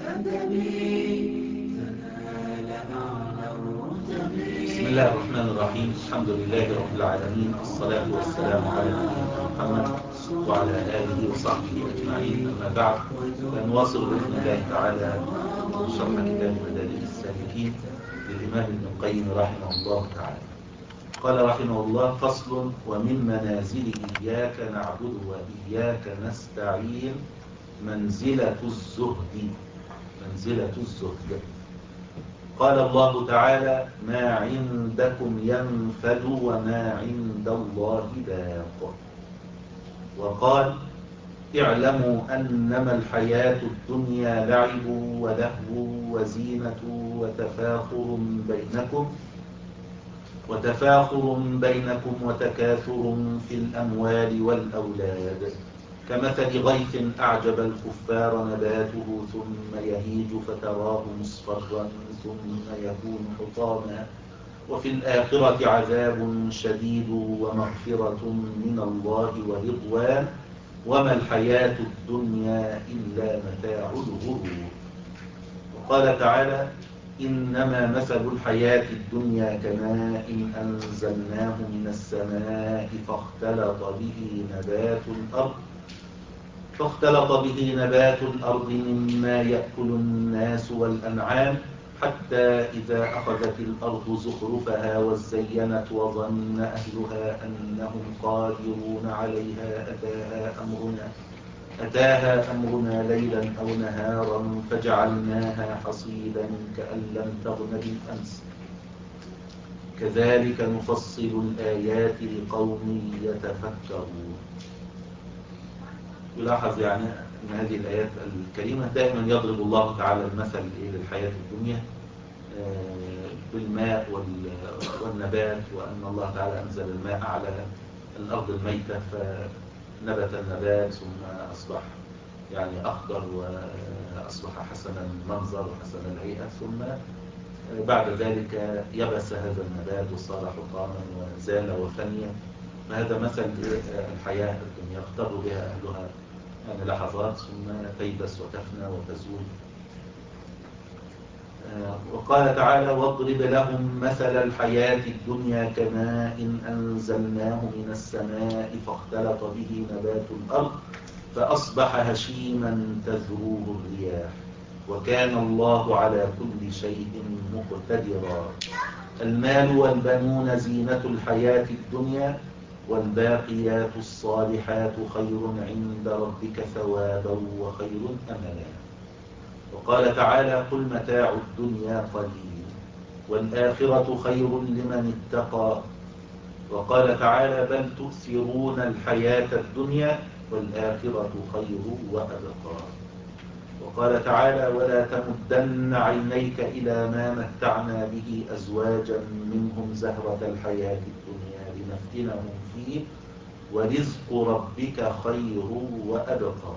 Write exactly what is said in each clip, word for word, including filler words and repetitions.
بسم الله الرحمن الرحيم. الحمد لله رب العالمين، الصلاة والسلام على نبينا محمد وعلى آله وصحبه أجمعين، أما بعد، فنواصل بإذن الله تعالى شرح كتاب مدارج السالكين للإمام ابن القيم رحمه الله تعالى. قال رحمه الله: فصل: ومن منازل إياك نعبد وإياك نستعين منزلة الزهد. منزلة الزهد. قال الله تعالى: ما عندكم ينفد وما عند الله باق. وقال: اعلموا أنما الحياة الدنيا لعب ولهو وزينة وتفاخر بينكم وتفاخر بينكم وتكاثر في الأموال والأولاد، كمثل غيث أعجب الكفار نباته ثم يهيج فتراه مصفرا ثم يكون حطاما، وفي الآخرة عذاب شديد ومغفرة من الله ورضوان، وما الحياة الدنيا إلا متاع الغرور. وقال تعالى: إنما مثل الحياة الدنيا كماء أنزلناه من السماء فاختلط به نبات الأرض فاختلط به نبات الأرض مما يأكل الناس والأنعام، حتى إذا أخذت الأرض زخرفها وزينت وظن أهلها أنهم قادرون عليها أتاها أمرنا أتاها أمرنا ليلا أو نهارا فجعلناها حصيدا كأن لم تغن بالأمس، كذلك نفصل الآيات لقوم يتفكرون. يلاحظ يعني أن هذه الآيات الكريمة دائما يضرب الله تعالى المثل للحياة الدنيا بالماء والنبات، وأن الله تعالى أنزل الماء على الأرض الميتة فنبت النبات ثم أصبح يعني أخضر وأصبح حسن المنظر وحسن الهيئة، ثم بعد ذلك يبس هذا النبات وصار حطاما وزال وفني. فهذا مثل الحياة الدنيا يغتر بها أهلها يعني لحظات ثم تيبس وتفنى وتزول. وقال تعالى: واضرب لهم مثل الحياة الدنيا كماء أنزلناه من السماء فاختلط به نبات الأرض فأصبح هشيما تذروه الرياح، وكان الله على كل شيء مقتدرا. المال والبنون زينة الحياة الدنيا، والباقيات الصالحات خير عند ربك ثوابا وخير أملا. وقال تعالى: قل متاع الدنيا قليل والآخرة خير لمن اتقى. وقال تعالى: بل تؤثرون الحياة الدنيا والآخرة خير وأبقى. وقال تعالى: ولا تمدن عينيك إلى ما متعنا به أزواجا منهم زهرة الحياة الدنيا لنفتنهم فيه ورزق ربك خير وأبقى.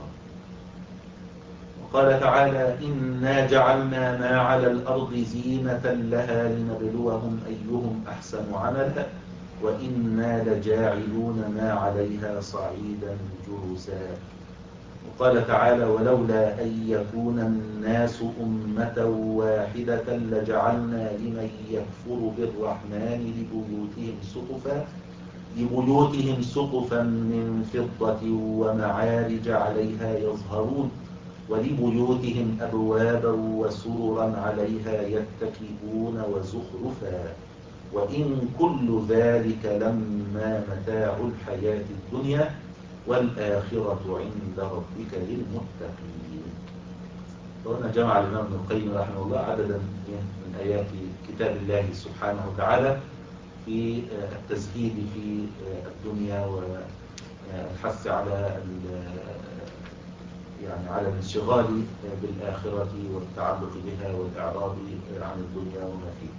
وقال تعالى: إنا جعلنا ما على الأرض زينة لها لنبلوهم أيهم أحسن عملا وإنا لجاعلون ما عليها صعيدا جرزا. وقال تعالى: ولولا أن يكون الناس أمة واحدة لجعلنا لمن يكفر بالرحمن لبيوتهم سقفا لبيوتهم سقفا من فضة ومعارج عليها يظهرون ولبيوتهم أبوابا وسررا عليها يتكئون وزخرفا وإن كل ذلك لما متاع الحياة الدنيا والآخرة عند ربك للمتقين. وهنا جمع الإمام ابن القيم رحمه الله عددا من آيات كتاب الله سبحانه وتعالى في التزهيد في الدنيا والحث على يعني على الانشغال بالآخرة والتعلق بها والإعراض عن الدنيا وما فيها.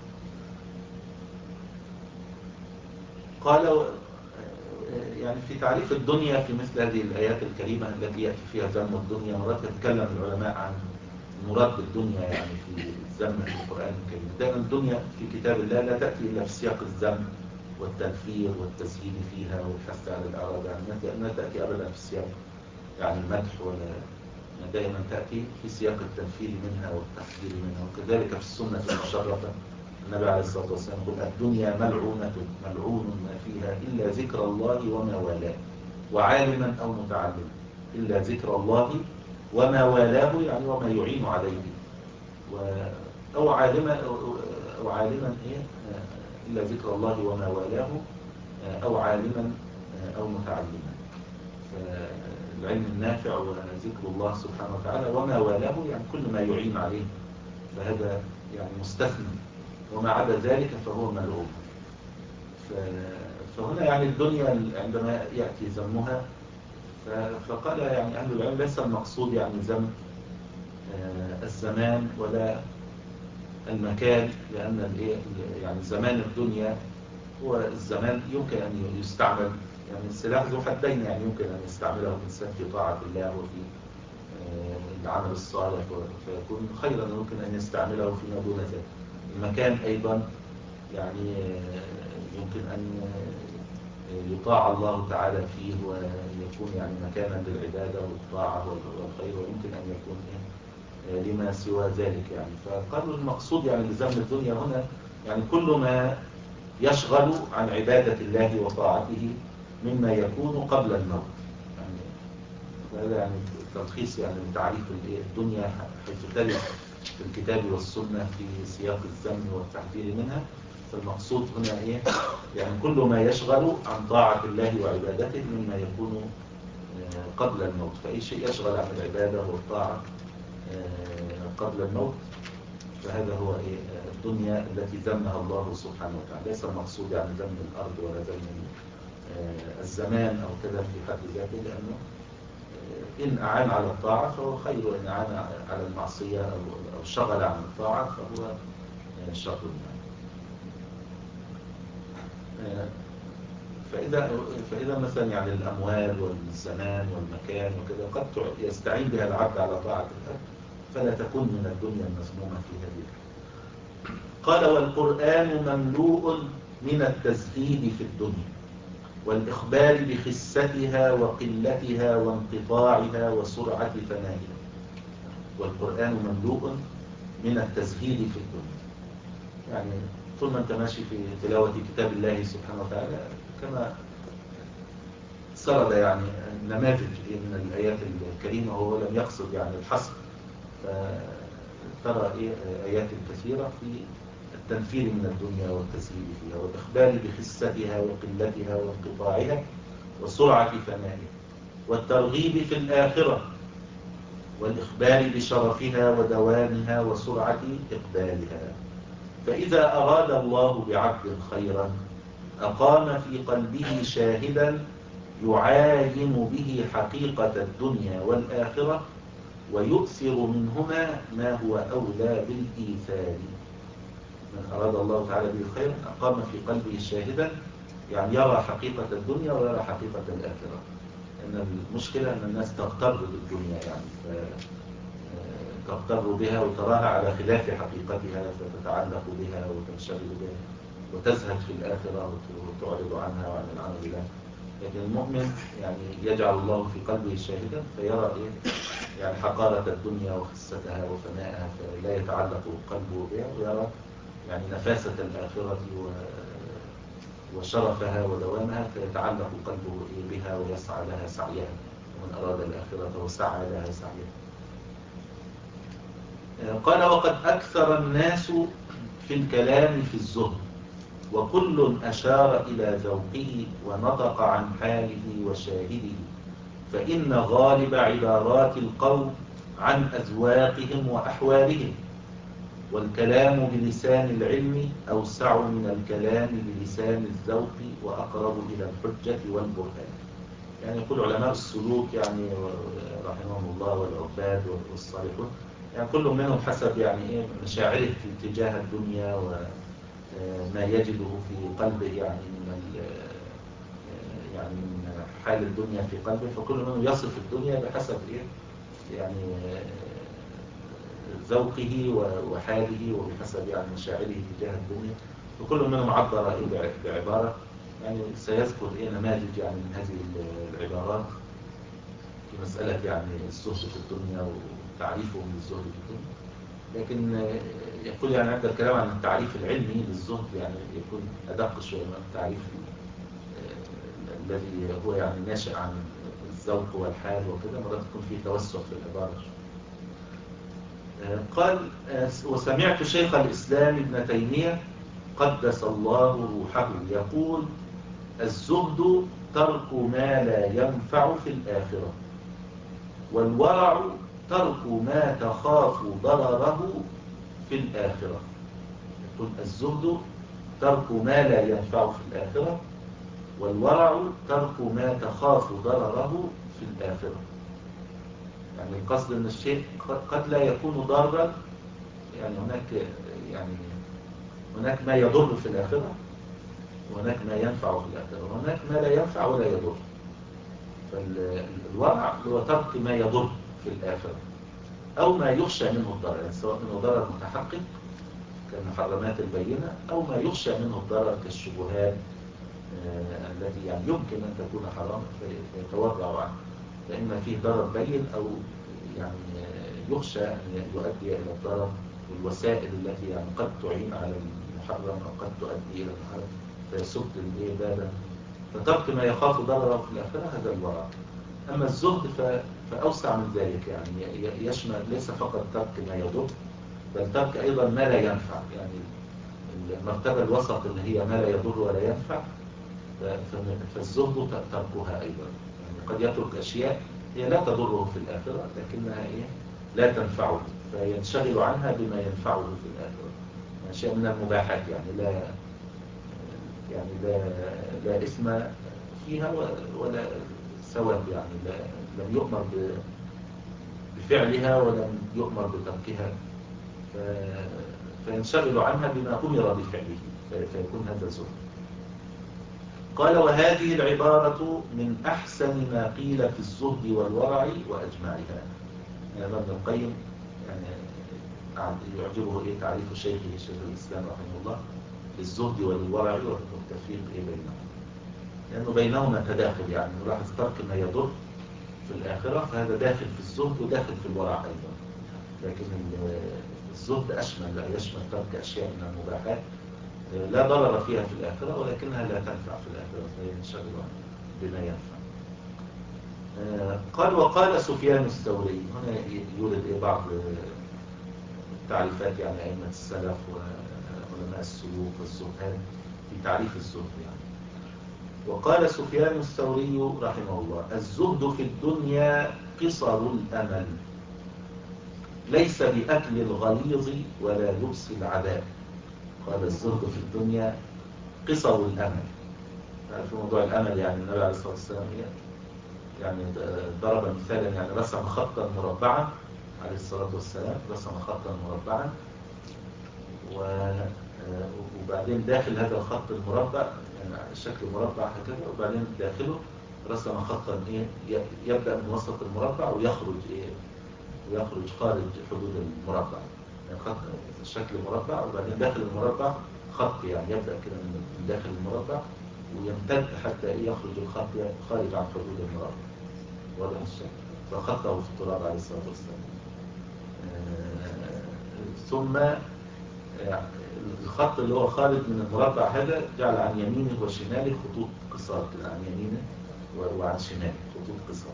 قال يعني في تعريف الدنيا في مثل هذه الآيات الكريمة التي يأتي فيها ذم الدنيا، مرات يتكلم العلماء عن المراد بالدنيا يعني في الذم في القرآن الكريم. دائما الدنيا في كتاب الله لا تأتي إلا في سياق الذم والتنفير والتزهيد فيها والحث على الإعراض عنها، ما تأتي أبدا في السياق يعني المدح ولا دائما تأتي في سياق التنفير منها والتحذير منها. وكذلك في السنة المشرفة النبي عليه الصلاة والسلام يقول الدنيا ملعونة ملعون ما فيها إلا ذكر الله وما والاه وعالما أو متعلما. إلا ذكر الله وما والاه يعني وما يعين عليه، و أو عالما أو عالما إيه إلا ذكر الله وما والاه أو عالما أو متعلما. فالعلم النافع وذكر الله سبحانه وتعالى وما والاه يعني كل ما يعين عليه، فهذا يعني مستثنى، وما عدا ذلك فهو ملعون. فهنا يعني الدنيا عندما يأتي ذمها فقال يعني أهل العلم ليس المقصود يعني ذم الزمان ولا المكان، لأن يعني زمان الدنيا هو الزمان يمكن أن يستعمل، يعني السلاح ذو حدين، يعني يمكن أن يستعمله الإنسان في طاعة الله وفي العمل الصالح فيكون خيرا، يمكن أن يستعمله فيما دون ذلك. المكان أيضا يعني يمكن أن يطاع الله تعالى فيه ويكون يعني مكانا للعبادة والطاعة والخير، ويمكن أن يكون لما سوى ذلك. يعني فقالوا المقصود يعني بذم الدنيا هنا يعني كل ما يشغل عن عبادة الله وطاعته مما يكون قبل الموت. يعني هذا يعني تلخيص يعني تعريف الدنيا حيث ترد في الكتاب والسنة في سياق الذم والتحذير منها. فالمقصود هنا ايه؟ يعني كل ما يشغل عن طاعة الله وعبادته مما يكون قبل الموت. فأي شيء يشغل عن العبادة والطاعة قبل الموت فهذا هو ايه؟ الدنيا التي ذمها الله سبحانه وتعالى. ليس المقصود يعني ذم الأرض ولا ذم الزمان أو كذا في حد ذاته، لأنه إن أعان على الطاعة فهو خير، وإن أعان على المعصية أو شغل عن الطاعة فهو شر. فإذا, فإذا مثلا يعني الأموال والزمان والمكان وكذا قد يستعين بها العبد على طاعة الله فلا تكون من الدنيا المذمومة في هذه. قال والقرآن مملوء من التزهيد في الدنيا والإخبار بخستها وقلتها وانقطاعها وسرعة فنائها. والقرآن مملوء من التزهيد في الدنيا، يعني طول ما انت ماشي في تلاوة كتاب الله سبحانه وتعالى كما سرد يعني نماذج من الآيات الكريمة، وهو لم يقصد يعني الحصر، فترى آيات كثيرة في التنفير من الدنيا والتزهيد فيها والإخبار بخستها وقلتها وانقطاعها وسرعة فنائها، والترغيب في الآخرة والإخبار بشرفها ودوامها وسرعة إقبالها. فإذا أراد الله بعبد خيرا أقام في قلبه شاهدا يعاين به حقيقة الدنيا والآخرة ويؤثر منهما ما هو أولى بالإيثار. من أراد الله تعالى به خيرا أقام في قلبه شاهدا، يعني يرى حقيقة الدنيا ويرى حقيقة الآخرة. إن المشكلة أن الناس تغتر بالدنيا، يعني تغتر بها وتراها على خلاف حقيقتها فتتعلق بها وتنشغل بها وتزهد في الآخرة وتعرض عنها وعن العمل لها. لكن المؤمن يعني يجعل الله في قلبه شاهدا فيرى إيه؟ يعني حقارة الدنيا وخستها وفنائها، فلا يتعلق قلبه بها، ويرى يعني نفاسة الآخرة وشرفها ودوامها فيتعلق قلبه بها ويسعى لها سعيها. ومن أراد الآخرة وسعى لها سعيها. قال وقد أكثر الناس في الكلام في الزهد وكل أشار إلى ذوقه ونطق عن حاله وشاهده، فإن غالب عبارات القوم عن أذواقهم وأحوالهم، والكلام بلسان العلم أوسع من الكلام بلسان الذوق وأقرب إلى الحجة والبرهان. يعني يقول علماء السلوك يعني رحمهم الله والعباد والصالحون، يعني كل منهم حسب يعني إيه مشاعره في اتجاه الدنيا وما يجده في قلبه يعني من يعني من حال الدنيا في قلبه، فكل منهم يصف الدنيا بحسب إيه يعني ذوقه وحاله وبحسب يعني مشاعره تجاه الدنيا. وكل منهم عبر إيه بعبارة، يعني سيذكر إيه نماذج يعني من هذه العبارات في مسألة يعني الزهد في الدنيا وتعريفهم للزهد في الدنيا، لكن يقول يعني عند الكلام عن التعريف العلمي للزهد يعني يكون أدق شوية من التعريف الذي هو يعني ناشئ عن الذوق والحال وكده، مرات تكون فيه توسع في العبارة. قال وسمعت شيخ الإسلام ابن تيمية قدس الله روحه يقول الزهد ترك ما لا ينفع في الآخرة، والورع ترك ما تخاف ضرره في الآخرة. يقول الزهد ترك ما لا ينفع في الآخرة، والورع ترك ما تخاف ضرره في الآخرة. يعني القصد أن الشيء قد لا يكون ضارا، يعني هناك يعني هناك ما يضر في الآخرة، وهناك ما ينفع في الآخرة، وهناك ما لا ينفع ولا يضر. فالورع هو ترك ما يضر في الآخرة أو ما يخشى منه الضرر، يعني سواء منه ضرر متحقق كالمحرمات البينة أو ما يخشى منه الضرر كالشبهات آه التي يعني يمكن أن تكون حرام فيتورع عنه، فإما فيه ضرر بين أو يعني يخشى أن يؤدي إلى الضرر، والوسائل التي يعني قد تعين على المحرم أو قد تؤدي إلى المحرم فيسد الإبادة. فترك ما يخاف ضرره في الآخرة هذا الورع. أما الزهد فأوسع من ذلك، يعني يشمل ليس فقط ترك ما يضر، بل ترك أيضا ما لا ينفع، يعني المرتبة الوسط اللي هي ما لا يضر ولا ينفع، فالزهد تركها أيضا. يعني قد يترك أشياء هي لا تضره في الآخرة لكنها إيه لا تنفعه، فينشغل عنها بما ينفعه في الآخرة، أشياء من المباحات يعني لا يعني لا لا إثم فيها ولا ثواب، يعني لا لم يؤمر بفعلها ولم يؤمر بتركها، فينشغل عنها بما أمر بفعله فيكون هذا زهد. قال وهذه العبارة من أحسن ما قيل في الزهد والورع وأجمعها. يعني ابن القيم يعني يعجبه إيه تعريف شيخه شيخ الإسلام رحمه الله للزهد والورع والتفريق إيه بينهم، لأنه بينهما تداخل. يعني نلاحظ ترك ما يضر في الآخرة فهذا داخل في الزهد وداخل في الورع أيضا، لكن الزهد أشمل، لا يشمل ترك أشياء من المباحات لا ضرر فيها في الآخرة ولكنها لا تنفع في الآخرة فينشغل بما ينفع. قال وقال سفيان الثوري، هنا يورد بعض التعريفات يعني أئمة السلف وعلماء السلوك والزهاد في تعريف الزهد. يعني وقال سفيان الثوري رحمه الله الزهد في الدنيا قصر الأمل، ليس بأكل الغليظ ولا لبس العداء. قال الزهد في الدنيا قصر الأمل. في موضوع الأمل يعني النبي عليه الصلاة والسلام يعني ضرب مثالا، يعني رسم خطا مربعا عليه الصلاة والسلام، رسم خطا مربعا وبعدين داخل هذا الخط المربع يعني شكل مربع هكذا، وبعدين داخله رسم خطا ايه يبدأ من وسط المربع ويخرج ايه ويخرج خارج حدود المربع، يعني خط شكل مربع وبعدين داخل المربع خط يعني يبدأ كده من داخل المربع ويمتد حتى يخرج الخط خارج عن حدود المربع. واضح الشكل؟ فخطه في التراب عليه الصلاة والسلام. ثم الخط اللي هو خارج من المربع هذا جعل عن يمينه وشماله خطوط قصار كده، عن يمينه وعن شماله خطوط قصار.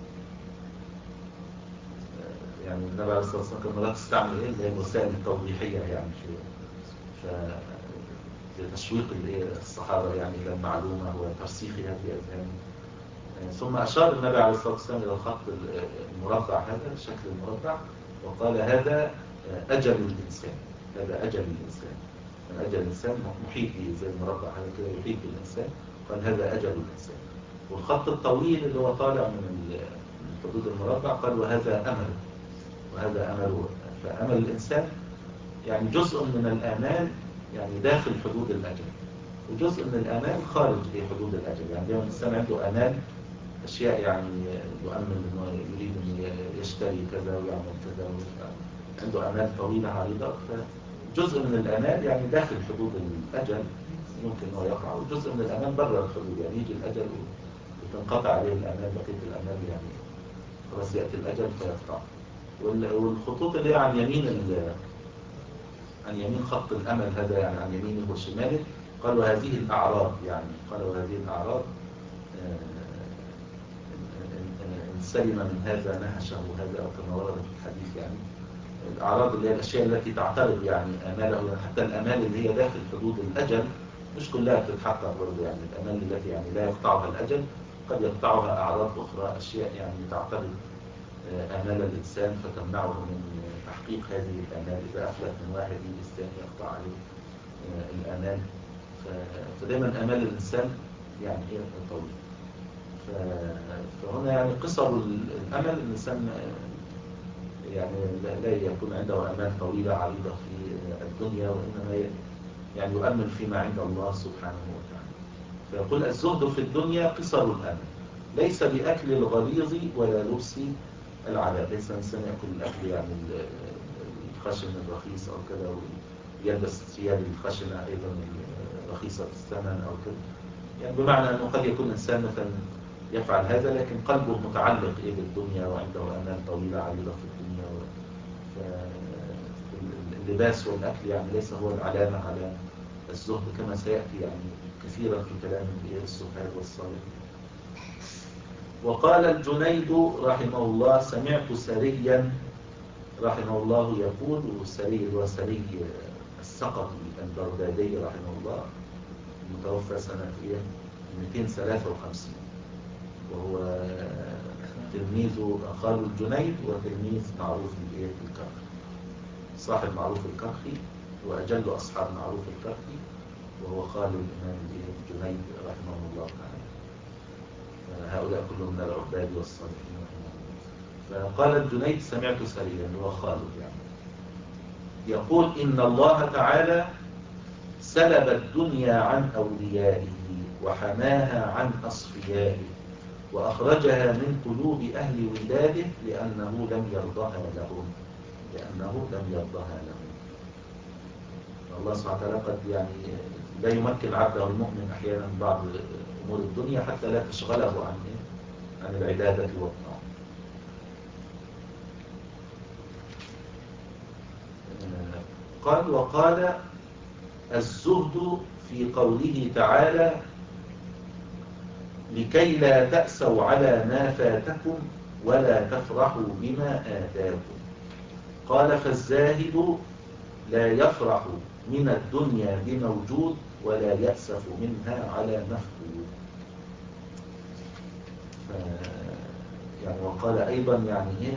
يعني النبي عليه الصلاة والسلام كان مرات تستعمل ايه اللي هي الوسائل التوضيحية يعني في لتشويق الصحابة يعني إلى المعلومة وترسيخها في أذهانهم. ثم أشار النبي عليه الصلاة والسلام إلى الخط المربع هذا شكل المربع وقال هذا أجل الإنسان، هذا أجل الإنسان، من أجل الإنسان محيط به زي المربع هذا كده يحيط بالإنسان، قال هذا أجل الإنسان. والخط الطويل اللي هو طالع من حدود المربع قال وهذا أمل، وهذا أمله. فأمل الإنسان يعني جزء من الآمال يعني داخل حدود الأجل، وجزء من الآمال خارج حدود الأجل. يعني دائما الإنسان عنده آمال أشياء يعني يؤمن أنه يريد أن يشتري كذا ويعمل كذا، عنده آمال طويلة عريضة، فجزء من الآمال يعني داخل حدود الأجل ممكن أنه يقع، وجزء من الآمال برا الحدود، يعني يجي الأجل وتنقطع عليه الآمال، بقية الآمال يعني خلاص يأتي الأجل فيقطع. والخطوط اللي هي عن يمين عن يمين خط الأمل هذا، يعني عن يمينه وشماله، قالوا هذه الأعراض، يعني قالوا هذه الأعراض إن سلم من هذا نهشه هذا، أو كما ورد في الحديث. يعني الأعراض اللي هي الأشياء التي تعترض يعني آماله، يعني حتى الآمال اللي هي داخل حدود الأجل مش كلها بتتحقق برضه. يعني الآمال التي يعني لا يقطعها الأجل قد يقطعها أعراض أخرى، أشياء يعني تعترض آمال الإنسان فتمنعه من تحقيق هذه الآمال. إذا أفلت من واحد يجي الثاني يقطع عليه الآمال. فدايما آمال الإنسان يعني هي طويلة. فهنا يعني قصر الأمل، الإنسان يعني لا يكون عنده آمال طويلة عريضة في الدنيا، وإنما يعني يؤمل فيما عند الله سبحانه وتعالى. فيقول الزهد في الدنيا قصر الأمل، ليس بأكل الغليظ ولا لبس العذاب. ليس الإنسان يأكل الأكل يعني الخشن الرخيص أو كذا، ويلبس ثياب الخشنة أيضا رخيصة الثمن أو كذا. يعني بمعنى أنه قد يكون إنسان مثلا يفعل هذا لكن قلبه متعلق إيه بالدنيا، وعنده آمال طويلة عريضة في الدنيا. اللباس والأكل يعني ليس هو العلامة على الزهد، كما سيأتي يعني كثيرا في كلام الزهاد والصالح. وقال الجنيد رحمه الله: سمعت سريا رحمه الله يقول، والسري هو سري السقطي البغدادي رحمه الله، المتوفى سنة مئتين وثلاثة وخمسين، وهو تلميذ خالد الجنيد وتلميذ معروف الكرخي، صاحب معروف الكرخي وأجل أصحاب معروف الكرخي، وهو خالد الإمام الجنيد رحمه الله تعالى. هؤلاء كلهم من العباد والصالحين. فقال الجنيد: سمعت سريا، هو خالد يعني يقول: إن الله تعالى سلب الدنيا عن أوليائه وحماها عن أصفيائه، وأخرجها من قلوب أهل وداده لأنه لم يرضها لهم لأنه لم يرضها لهم. الله سبحانه وتعالى قد يعني لا يمكن عبده المؤمن أحيانا بعض أمور الدنيا حتى لا تشغله عن عن العبادة والطاعة. قال: وقال الزهد في قوله تعالى: لكي لا تأسوا على ما فاتكم ولا تفرحوا بما آتاكم. قال: فالزاهد لا يفرح من الدنيا بموجود ولا يأسف منها على مفقود. يعني وقال أيضا يعني إيه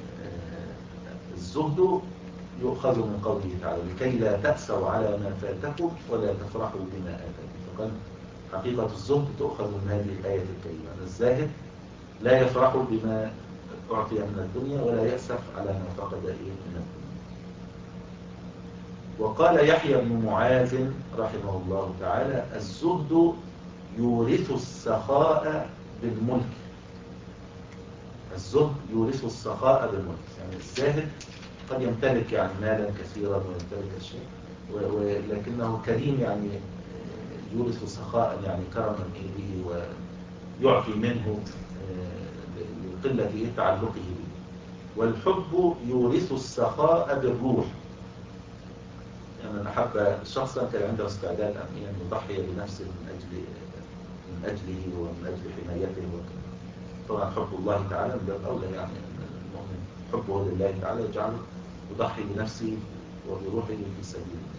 الزهد يؤخذ من قوله تعالى: لكي لا تأسوا على ما فاتكم ولا تفرحوا بما آتاكم. فقال حقيقة الزهد تؤخذ من هذه الآية الكريمة: الزاهد لا يفرح بما أعطي من الدنيا ولا يأسف على ما فقد إيه من الدنيا. وقال يحيى بن معاذ رحمه الله تعالى: الزهد يورث السخاء بالملك. الزهد يورث السخاء بالملك، يعني الزاهد قد يمتلك يعني مالا كثيرا ويمتلك أشياء، ولكنه كريم يعني يورث سخاء، يعني كرما به ويعطي منه لقلة تعلقه به. والحب يورث السخاء بالروح، يعني من أحب شخصا كان عنده استعداد أن يضحي بنفسه من أجل من أجله ومن أجل حمايته. طبعا حب الله تعالى من باب أولى، يعني المؤمن حبه لله تعالى يجعله يضحي بنفسه وبروحه في سبيله.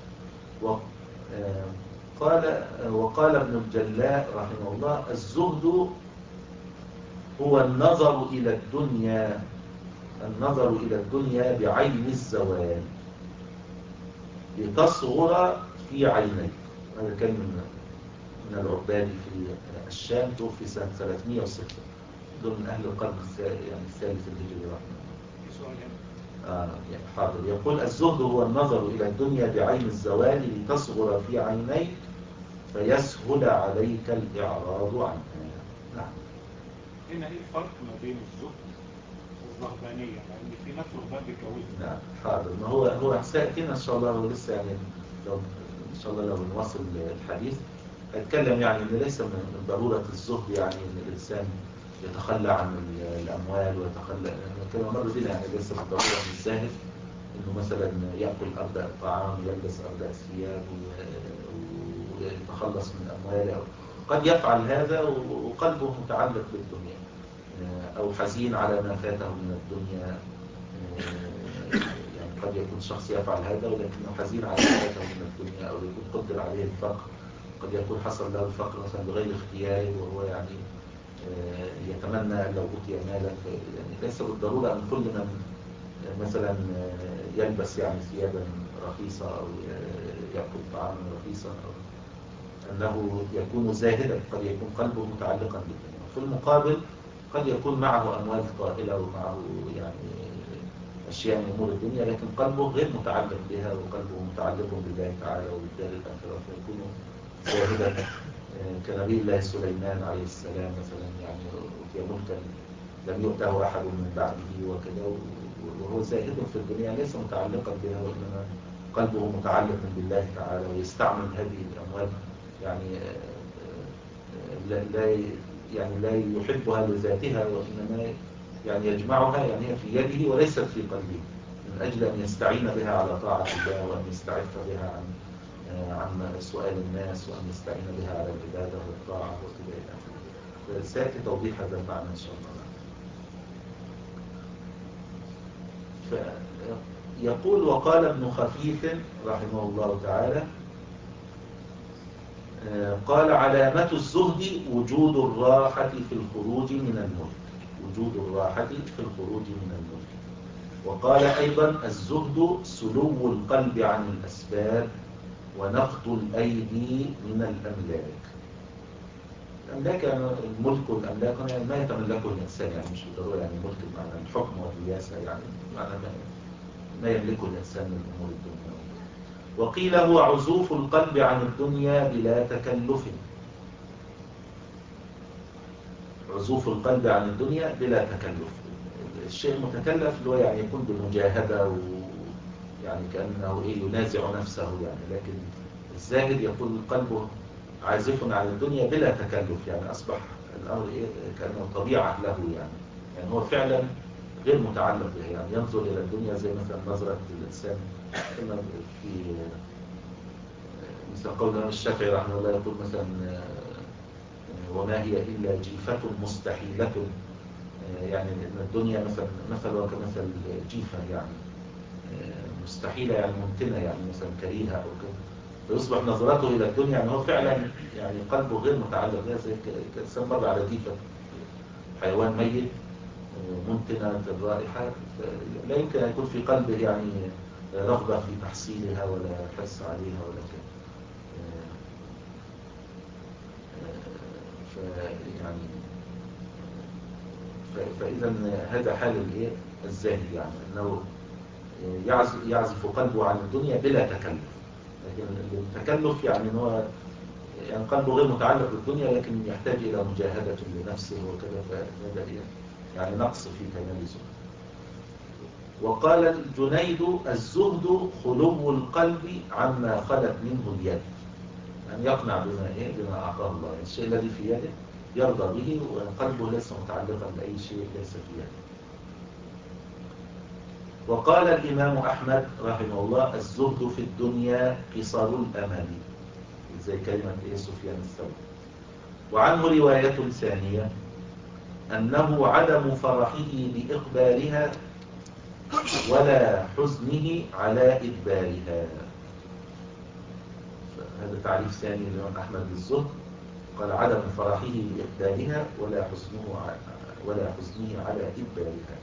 وقال وقال ابن الجلاء رحمه الله: الزهد هو النظر إلى الدنيا النظر إلى الدنيا بعين الزوال لتصغر في عينيك. هذا كان من من العباد في الشام، توفي سنة ثلاثمئة وستة، دول من أهل القرن يعني الثالث الهجري رحمه الله. آه يعني حاضر. يقول: الزهد هو النظر إلى الدنيا بعين الزوال لتصغر في عينيك فيسهل عليك الإعراض عنها. نعم. هنا ايه الفرق ما بين الزهد والرهبانية؟ لأن في ناس رهبان بيتجوزوا. نعم حاضر. ما هو هو سيأتينا إن شاء الله، ولسه يعني لو إن شاء الله لو نواصل الحديث هتكلم يعني إن ليس من ضرورة الزهد يعني إن الإنسان يتخلى عن الأموال ويتخلى، كما مر بنا يعني ليس بالضرورة من الزاهد إنه مثلا يأكل أردأ الطعام ويلبس أردأ الثياب ويتخلص من أمواله. قد يفعل هذا وقلبه متعلق بالدنيا، أو حزين على ما فاته من الدنيا. يعني قد يكون شخص يفعل هذا ولكنه حزين على ما فاته من الدنيا، أو يكون قدر عليه الفقر. قد يكون حصل له الفقر مثلا بغير اختياره، وهو يعني يتمنى لو أوتي مالا. يعني ليس بالضرورة أن كل من مثلا يلبس يعني ثيابا رخيصة أو يأكل طعاما رخيصا أو أنه يكون زاهدا. قد يكون قلبه متعلقا بالدنيا. في المقابل قد يكون معه أموال طائلة ومعه يعني أشياء من أمور الدنيا، لكن قلبه غير متعلق بها، وقلبه متعلق بالله تعالى وبالدار الآخرة، فيكون زاهدا. كنبي الله سليمان عليه السلام مثلا، يعني أوتي ملكا لم يؤته أحد من بعده وكذا، وهو زاهد في الدنيا ليس متعلقا بها، وإنما قلبه متعلق بالله تعالى، ويستعمل هذه الأموال يعني لا لا يعني لا يحبها لذاتها، وإنما يعني يجمعها، يعني هي في يده وليست في قلبه، من أجل أن يستعين بها على طاعة الله، وأن يستعف بها عن عن سؤال الناس، وأن يستعين بها على العبادة والطاعة وكذا إلى آخره. سيأتي توضيح هذا المعنى إن شاء الله. فيقول: وقال ابن خفيف رحمه الله تعالى، قال: علامة الزهد وجود الراحة في الخروج من الملك، وجود الراحة في الخروج من الملك. وقال أيضا: الزهد سلو القلب عن الأسباب ونفض الأيدي من الأملاك. الأملاك يعني الملك والأملاك يعني ما يتملكه الإنسان، يعني مش بالضرورة يعني الملك بمعنى الحكم والرياسة، يعني معنى ما يملكه الإنسان من أمور الدنيا. وقيل هو عزوف القلب عن الدنيا بلا تكلف، عزوف القلب عن الدنيا بلا تكلف. الشيء المتكلف اللي هو يعني يكون بمجاهدة، ويعني كأنه إيه ينازع نفسه يعني. لكن الزاهد يكون قلبه عازف عن الدنيا بلا تكلف، يعني أصبح الأمر إيه كأنه طبيعة له يعني. يعني هو فعلا غير متعلق بها، يعني ينظر إلى الدنيا زي مثلا نظرة الإنسان كما في مثل قول الإمام الشافعي رحمه الله، يقول مثلا: وما هي إلا جيفة مستحيلة. يعني إن الدنيا مثلا مثلا كمثل جيفة، يعني مستحيلة يعني ممتنة، يعني مثلا كريهة أو كده. فيصبح نظرته إلى الدنيا يعني هو فعلا يعني قلبه غير متعلق بها، زي كإنسان مر على جيفة حيوان ميت ممتنة الرائحة، لا يمكن أن يكون في قلبه يعني رغبة في تحصيلها ولا حرص عليها ولا كده. فيعني فإذا هذا حال الايه الزاهد، يعني أنه يعزف, يعزف قلبه عن الدنيا بلا تكلف. لكن التكلف يعني أنه يعني قلبه غير متعلق بالدنيا، لكن يحتاج إلى مجاهدة لنفسه وكذا، فهذا يعني نقص في كمال الزهد. وقال الجنيد: الزهد خلو القلب عما خلت منه اليد، يعني يقنع بما إيه بما أعطاه الله، يعني الشيء الذي في يده يرضى به، وقلبه ليس متعلقا بأي شيء ليس في يده. وقال الإمام أحمد رحمه الله: الزهد في الدنيا قصر الأمل، زي كلمة إيه سفيان الثوري. وعنه رواية ثانية أنه عدم فرحه بإقبالها ولا حزنه على إدبارها. هذا تعريف ثاني للإمام أحمد للزهد، قال: عدم فرحه بإقبالها ولا حزنه ولا حزنه على إدبارها.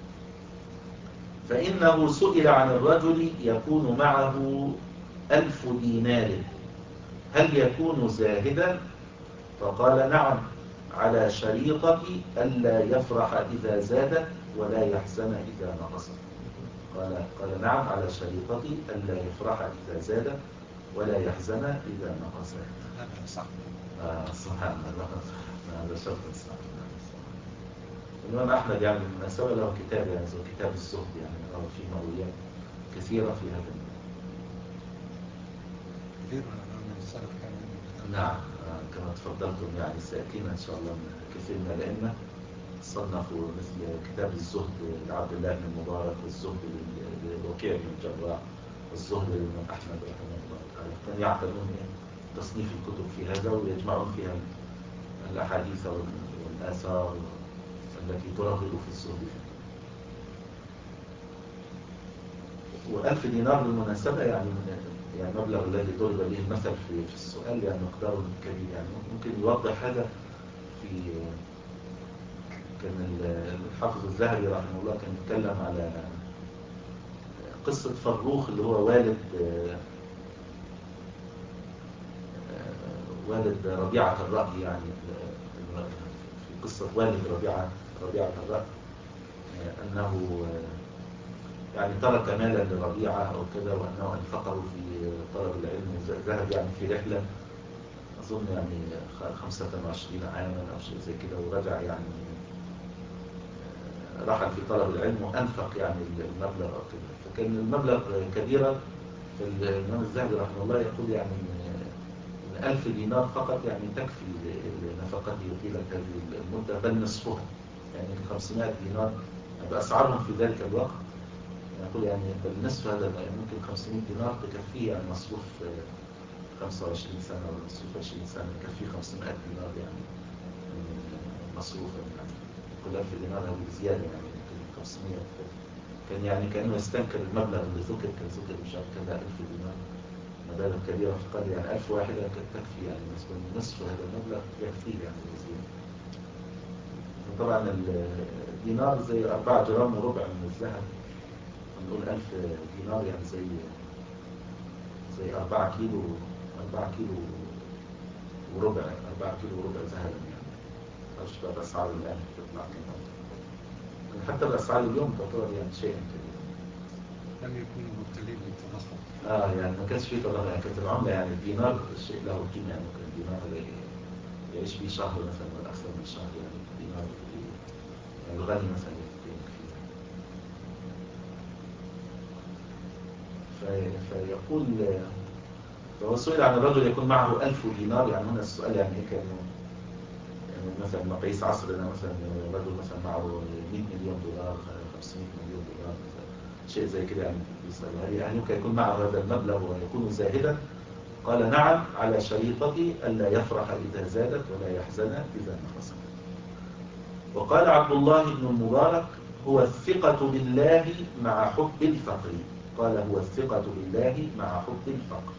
فإنه سئل عن الرجل يكون معه ألف دينار هل يكون زاهدا؟ فقال: نعم، على شريطة ألا يفرح إذا زادت ولا يحزن إذا نقصت. قال قال نعم، على شريطة ألا يفرح إذا زادت ولا يحزن إذا نقصت. هذا صح. آه سبحان الله، هذا شرط صح. الإمام أحمد يعني من سوى له كتاب، يعني كتاب الزهد، يعني أو فيه مرويات كثيرة في هذا الموضوع. كثير من السلف كان نعم، كما تفضلتم يعني سيأتينا إن شاء الله من كثير من الأئمة صنفوا مثل كتاب الزهد لعبد الله بن المبارك، والزهد للوكيع بن الجراح، والزهد للإمام أحمد رحمه الله تعالى. كانوا يعتنون تصنيف الكتب في هذا ويجمعون فيها الأحاديث والآثار التي ترغب في الزهد فيها. وألف دينار بالمناسبة يعني يعني المبلغ الذي ضرب به المثل في في السؤال يعني مقدار كبير، يعني ممكن يوضح هذا. في كان الحافظ الذهبي رحمه الله كان يتكلم على قصة فروخ اللي هو والد والد ربيعة الرأي، يعني في قصة والد ربيعة ربيعة الرأي أنه يعني ترك مالا لربيعة أو كذا، وأنه أنفقه في طلب العلم، ذهب يعني في رحلة أظن يعني خمسة وعشرين عاما أو شيء زي كده، ورجع يعني رحل في طلب العلم وأنفق يعني المبلغ أو كده، فكان المبلغ كبيرا. فالإمام الذهبي رحمه الله يقول يعني ألف دينار فقط يعني تكفي لنفقته طيلة هذه المدة، بل نصفها، يعني خمسمائة دينار بأسعارهم في ذلك الوقت. يقول يعني بل نصف هذا يعني ممكن خمسمائة دينار تكفيه يعني مصروف خمسة وعشرين سنة ولا مصروف عشرين سنة، يكفيه خمسمائة دينار يعني مصروفا. يعني كل ألف دينار هذه زيادة، يعني ممكن خمسمائة. كان يعني كأنه يستنكر المبلغ اللي ذكر، كان ذكر مش عارف كذا ألف دينار، مبالغ كبيرة، فقال يعني ألف واحدة تكفي، يعني بالنسبة لنصف هذا المبلغ يكفيه يعني زيادة. طبعا الدينار زي أربعة جرام وربع من الذهب، نقول ألف دينار يعني زي زي أربعة كيلو أربعة كيلو وربع أربعة كيلو وربع ذهب، يعني معرفش بقى بأسعار الآن تطلع كمان، حتى بأسعار اليوم تعتبر يعني شيء كبير. لم يكونوا مبتلين بالتضخم. اه يعني ما كانش فيه تضخم، يعني كانت العملة يعني الدينار شيء له قيمة، يعني ممكن الدينار يعيش فيه شهر مثلا ولا أكثر من شهر، يعني الدينار يعني الغني مثلا فيقول. فهو سئل عن الرجل يكون معه ألف دينار، يعني هنا السؤال يعني إيه، كان يعني مثلا مقاييس عصرنا مثلا رجل مثلا معه مئة مليون دولار، خمسمائة مليون دولار مثلا، شيء زي كده، يعني يسأل هل يعني يمكن يكون معه هذا المبلغ ويكون زاهدا؟ قال نعم، على شريطتي ألا يفرح إذا زادت ولا يحزن إذا نقصت. وقال عبد الله بن المبارك هو الثقة بالله مع حب الفقر. قال هو الثقة بالله مع حب الفقر.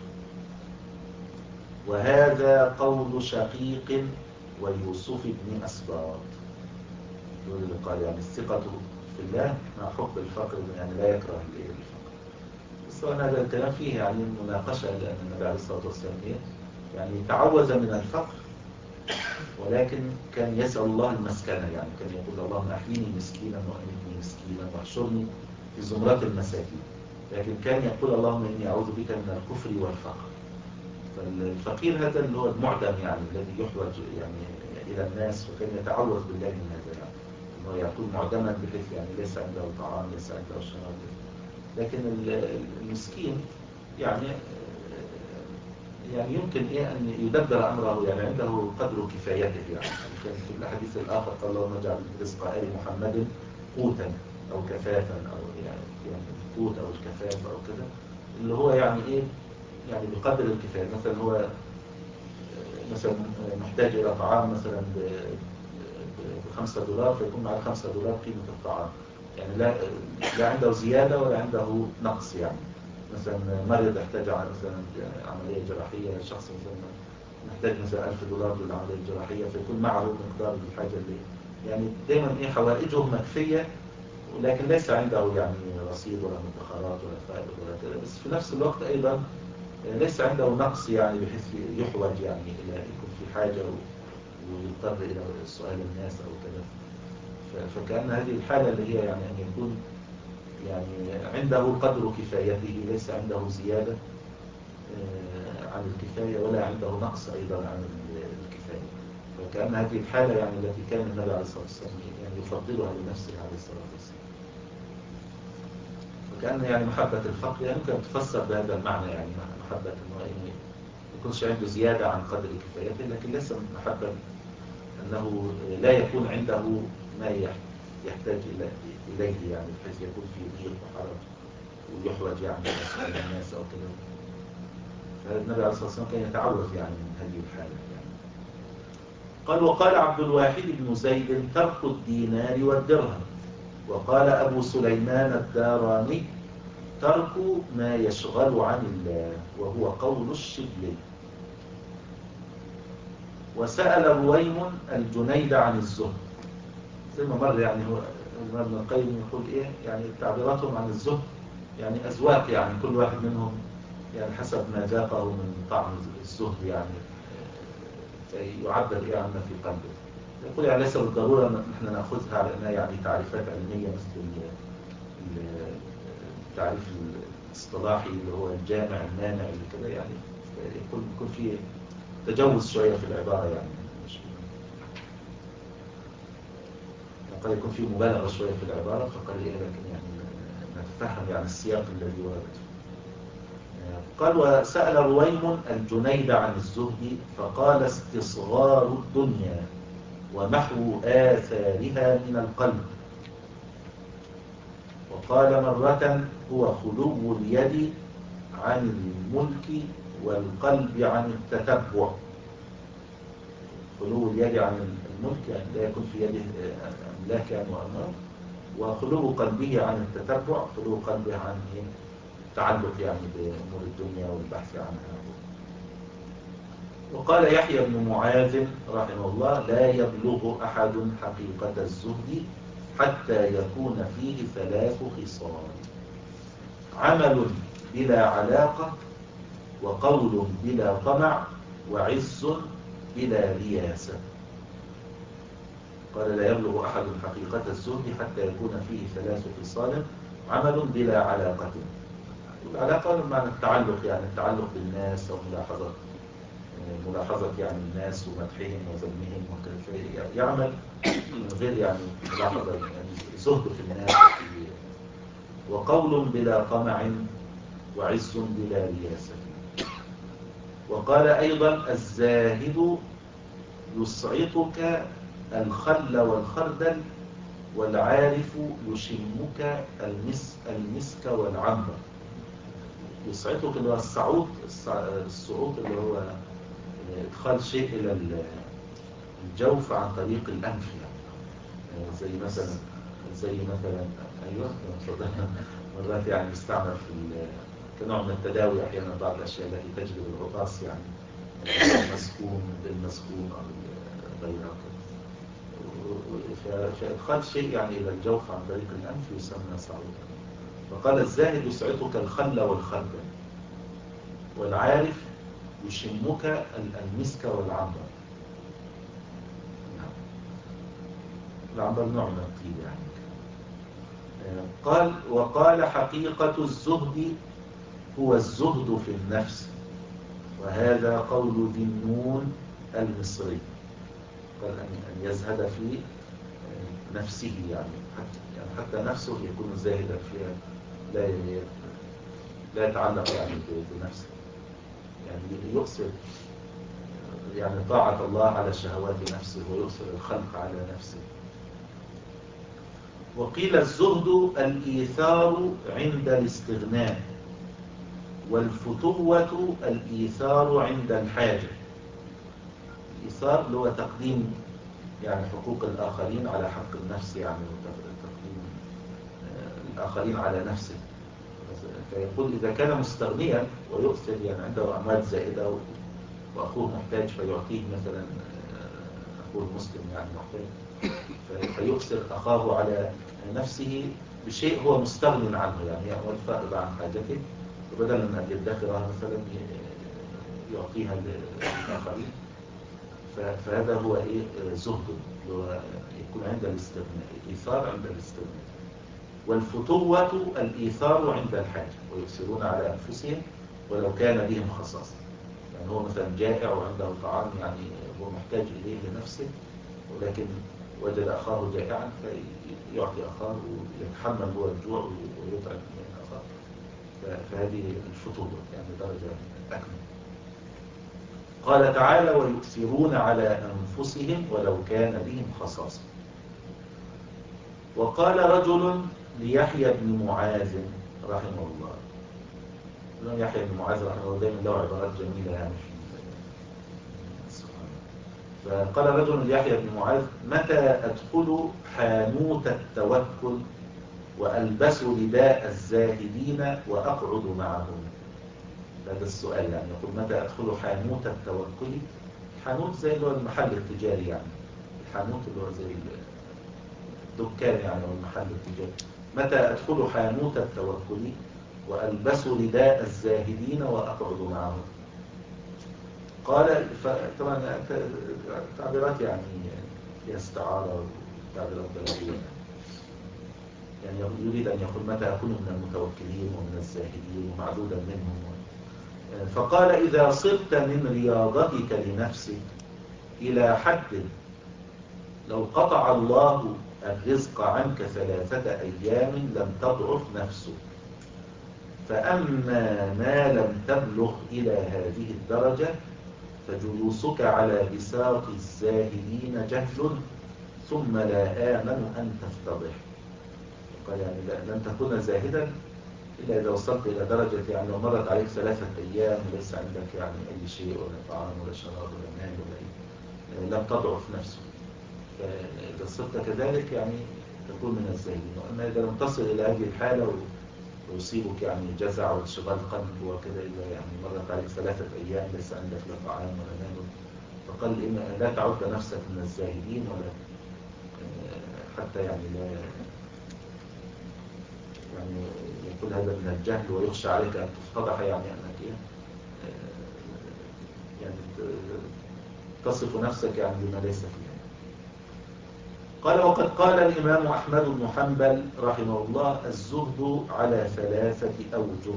وهذا قول شقيق ويوسف بن أسباط، دول اللي قال يعني الثقة في الله مع حب الفقر، يعني لا يكره الفقر. بس هذا الكلام فيه يعني مناقشة، لأن النبي عليه الصلاة والسلام يعني تعوذ من الفقر، ولكن كان يسأل الله المسكنة، يعني كان يقول اللهم أحيني مسكينا وأميتني مسكينا واحشرني في زمرات المساكين، لكن كان يقول اللهم إني أعوذ بك من الكفر والفقر. فالفقير هذا اللي هو المعدم، يعني الذي يحوج يعني إلى الناس، وكان يتعوذ بالله من هذا، يعني أنه يكون معدما بحيث يعني ليس عنده طعام، ليس عنده شراب. لكن المسكين يعني يعني يمكن إيه أن يدبر أمره، يعني عنده قدر كفايته، يعني كان في الحديث الآخر قال اللهم اجعل رزق آل محمد قوتا أو كفافا، أو يعني يعني القوت أو الكفاف أو كده، اللي هو يعني إيه يعني بقدر الكفاية. مثلا هو مثلا محتاج إلى طعام مثلا بخمسة دولار، فيكون معه خمسة دولار قيمة الطعام، يعني لا لا عنده زيادة ولا عنده نقص. يعني مثلا مريض يحتاج مثلا عملية جراحية، شخص مثلا محتاج مثلا ألف دولار للعملية الجراحية، فيكون معه مقدار الحاجة اللي يعني دائما إيه حوائجه مكفية، ولكن ليس عنده يعني رصيد ولا مدخرات ولا فائض ولا كذا. بس في نفس الوقت أيضا ليس عنده نقص، يعني بحيث يحوج يعني إلى يكون في حاجة ويضطر إلى سؤال الناس أو كذا. فكأن هذه الحالة اللي هي يعني أن يكون يعني عنده قدر كفايته، ليس عنده زيادة عن الكفاية ولا عنده نقص أيضا عن الكفاية. فكأن هذه الحالة يعني التي كان النبي عليه الصلاة والسلام يعني يفضلها لنفسه عليه الصلاة والسلام. وكأن يعني محبة الفقر يعني ممكن تفسر بهذا المعنى، يعني محبة أنه يعني يكونش عنده زيادة عن قدر كفايته، لكن ليس محبة أنه لا يكون عنده ما يحتاج إلى إليه يعني بحيث يكون في ضيق وحرج ويحوج يعني من الناس أو كده. فالنبي عليه الصلاة والسلام كان يتعوذ يعني من هذه الحالة يعني. قال وقال عبد الواحد بن زيد ترك الدينار والدرهم. وقال أبو سليمان الداراني ترك ما يشغل عن الله، وهو قول الشبلي. وسأل رويم الجنيد عن الزهد، زي ما مر يعني هو ابن القيم يقول ايه يعني تعبيراتهم عن الزهد يعني أذواق، يعني كل واحد منهم يعني حسب ما ذاقه من طعم الزهد يعني يعبر إيه عما في قلبه. يقول يعني ليس بالضرورة ان احنا نأخذها على انها يعني تعريفات علمية مثل التعريف الاصطلاحي اللي هو الجامع المانع اللي كده، يعني يكون يكون في تجوز شوية في العبارة يعني مش قد يكون في مبالغة شوية في العبارة فقال إيه، لكن يعني نتفهم يعني السياق الذي ورد. قال وسأل رويم الجنيد عن الزهد فقال استصغار الدنيا ومحو آثارها من القلب. وقال مرة هو خلو اليد عن الملك والقلب عن التتبع. خلو اليد عن الملك يعني لا يكون في يده أملاكا وأموال، وخلو قلبه عن التتبع، خلو قلبه عن التعلق يعني بأمور الدنيا والبحث عنها. وقال يحيى بن معاذ رحمه الله لا يبلغ أحد حقيقة الزهد حتى يكون فيه ثلاث خصال: عمل بلا علاقة، وقول بلا طمع، وعز بلا رياسة. قال لا يبلغ أحد حقيقة الزهد حتى يكون فيه ثلاث خصال: عمل بلا علاقة، العلاقة معنى التعلق يعني التعلق بالناس أو ملاحظة ملاحظة يعني الناس ومدحهم وذمهم وكذا، يعمل من غير يعني ملاحظة يعني زهد في الناس. وقول بلا طمع، وعز بلا رياسة. وقال أيضا الزاهد يصعطك الخل والخردل، والعارف يشمك المس المسك والعنبر. يصعطك اللي هو الصعود، الصعود اللي هو إدخال شيء إلى الجوف عن طريق الأنف يعني. زي مثلا زي مثلا أيوة مرات يعني يستعمل في كنوع من التداوي أحيانا بعض الأشياء التي تجلب العطاس يعني مسكون بالمسكون أو غيرها. فإدخال شيء يعني إلى الجوف عن طريق الأنف يسمى صعودا. فقال الزاهد يسعطك الخل والخردل، والعارف يشمك المسك والعنبر. العنبر نوع من الطيب يعني. قال وقال حقيقة الزهد هو الزهد في النفس، وهذا قول ذي النون المصري. قال أن يزهد في نفسه يعني حتى, يعني حتى نفسه يكون زاهدا فيها، لا لا يتعلق يعني بنفسه، يعني يقصر يعني طاعة الله على شهوات نفسه، ويقصر الخلق على نفسه. وقيل الزهد الإيثار عند الاستغناء، والفتوة الإيثار عند الحاجة. الإيثار اللي هو تقديم يعني حقوق الآخرين على حق النفس، يعني تقديم الآخرين على نفسه. فيقول إذا كان مستغنيا ويؤثر يعني عنده أموال زائدة وأخوه محتاج فيعطيه، مثلا أخوه المسلم يعني محتاج فيؤثر أخاه على نفسه بشيء هو مستغن عنه، يعني هي أموال فائضة عن حاجته، وبدلا من أن يدخرها مثلا يعطيها للآخرين. فهذا هو إيه زهد، اللي هو يكون عند الاستغناء، الإيثار عند الاستغناء. والفتوة الإيثار عند الحاجة، ويؤثرون على أنفسهم ولو كان بهم خصاصة. يعني هو مثلا جائع وعنده طعام يعني هو محتاج إليه لنفسه، ولكن وجد أخاه جائعا فيعطي أخاه ويتحمل هو الجوع ويطعم أخاه. فهذه الفتوة يعني درجة أكمل. قال تعالى ويؤثرون على أنفسهم ولو كان بهم خصاصة. وقال رجل ليحيى بن معاذ رحمه الله، يحيى بن معاذ رحمه الله دائما له عبارات جميلة يعني. فقال رجل ليحيى بن معاذ: متى أدخل حانوت التوكل وألبس رداء الزاهدين وأقعد معهم؟ هذا السؤال يعني، يقول متى أدخل حانوت التوكل. حانوت زي اللي هو المحل التجاري يعني، الحانوت اللي هو زي الدكان يعني أو المحل التجاري. متى أدخل حانوت التوكل وألبس رداء الزاهدين وأقعد معهم؟ قال طبعا تعبيرات يعني فيها استعارة وتعبيرات بلاغية يعني، يريد أن يقول متى أكون من المتوكلين ومن الزاهدين ومعدودا منهم. فقال: إذا صرت من رياضتك لنفسك إلى حد لو قطع الله الرزق عنك ثلاثة أيام لم تضعف نفسك، فأما ما لم تبلغ إلى هذه الدرجة فجلوسك على بساط الزاهدين جهل، ثم لا آمن أن تفتضح. قال يعني لن تكون زاهدا إلا إذا وصلت إلى درجة يعني لو مرت عليك ثلاثة أيام وليس عندك يعني أي شيء ولا طعام ولا شراب ولا مال ولا أي، لم تضعف نفسك. فإذا صرت كذلك يعني تكون من الزاهدين. وأما إذا لم تصل إلى هذه الحالة ويصيبك يعني جزع وانشغال قلب وكذا، إذا يعني مرت عليك ثلاثة أيام ليس عندك لا طعام ولا مال، فقال إن لا تعد نفسك من الزاهدين ولا حتى يعني لا يعني يقول هذا من الجهل ويخشى عليك أن تفتضح، يعني أنك إيه يعني تصف نفسك يعني بما ليس فيها. قال: وقد قال الإمام أحمد بن حنبل رحمه الله: الزهد على ثلاثة أوجه: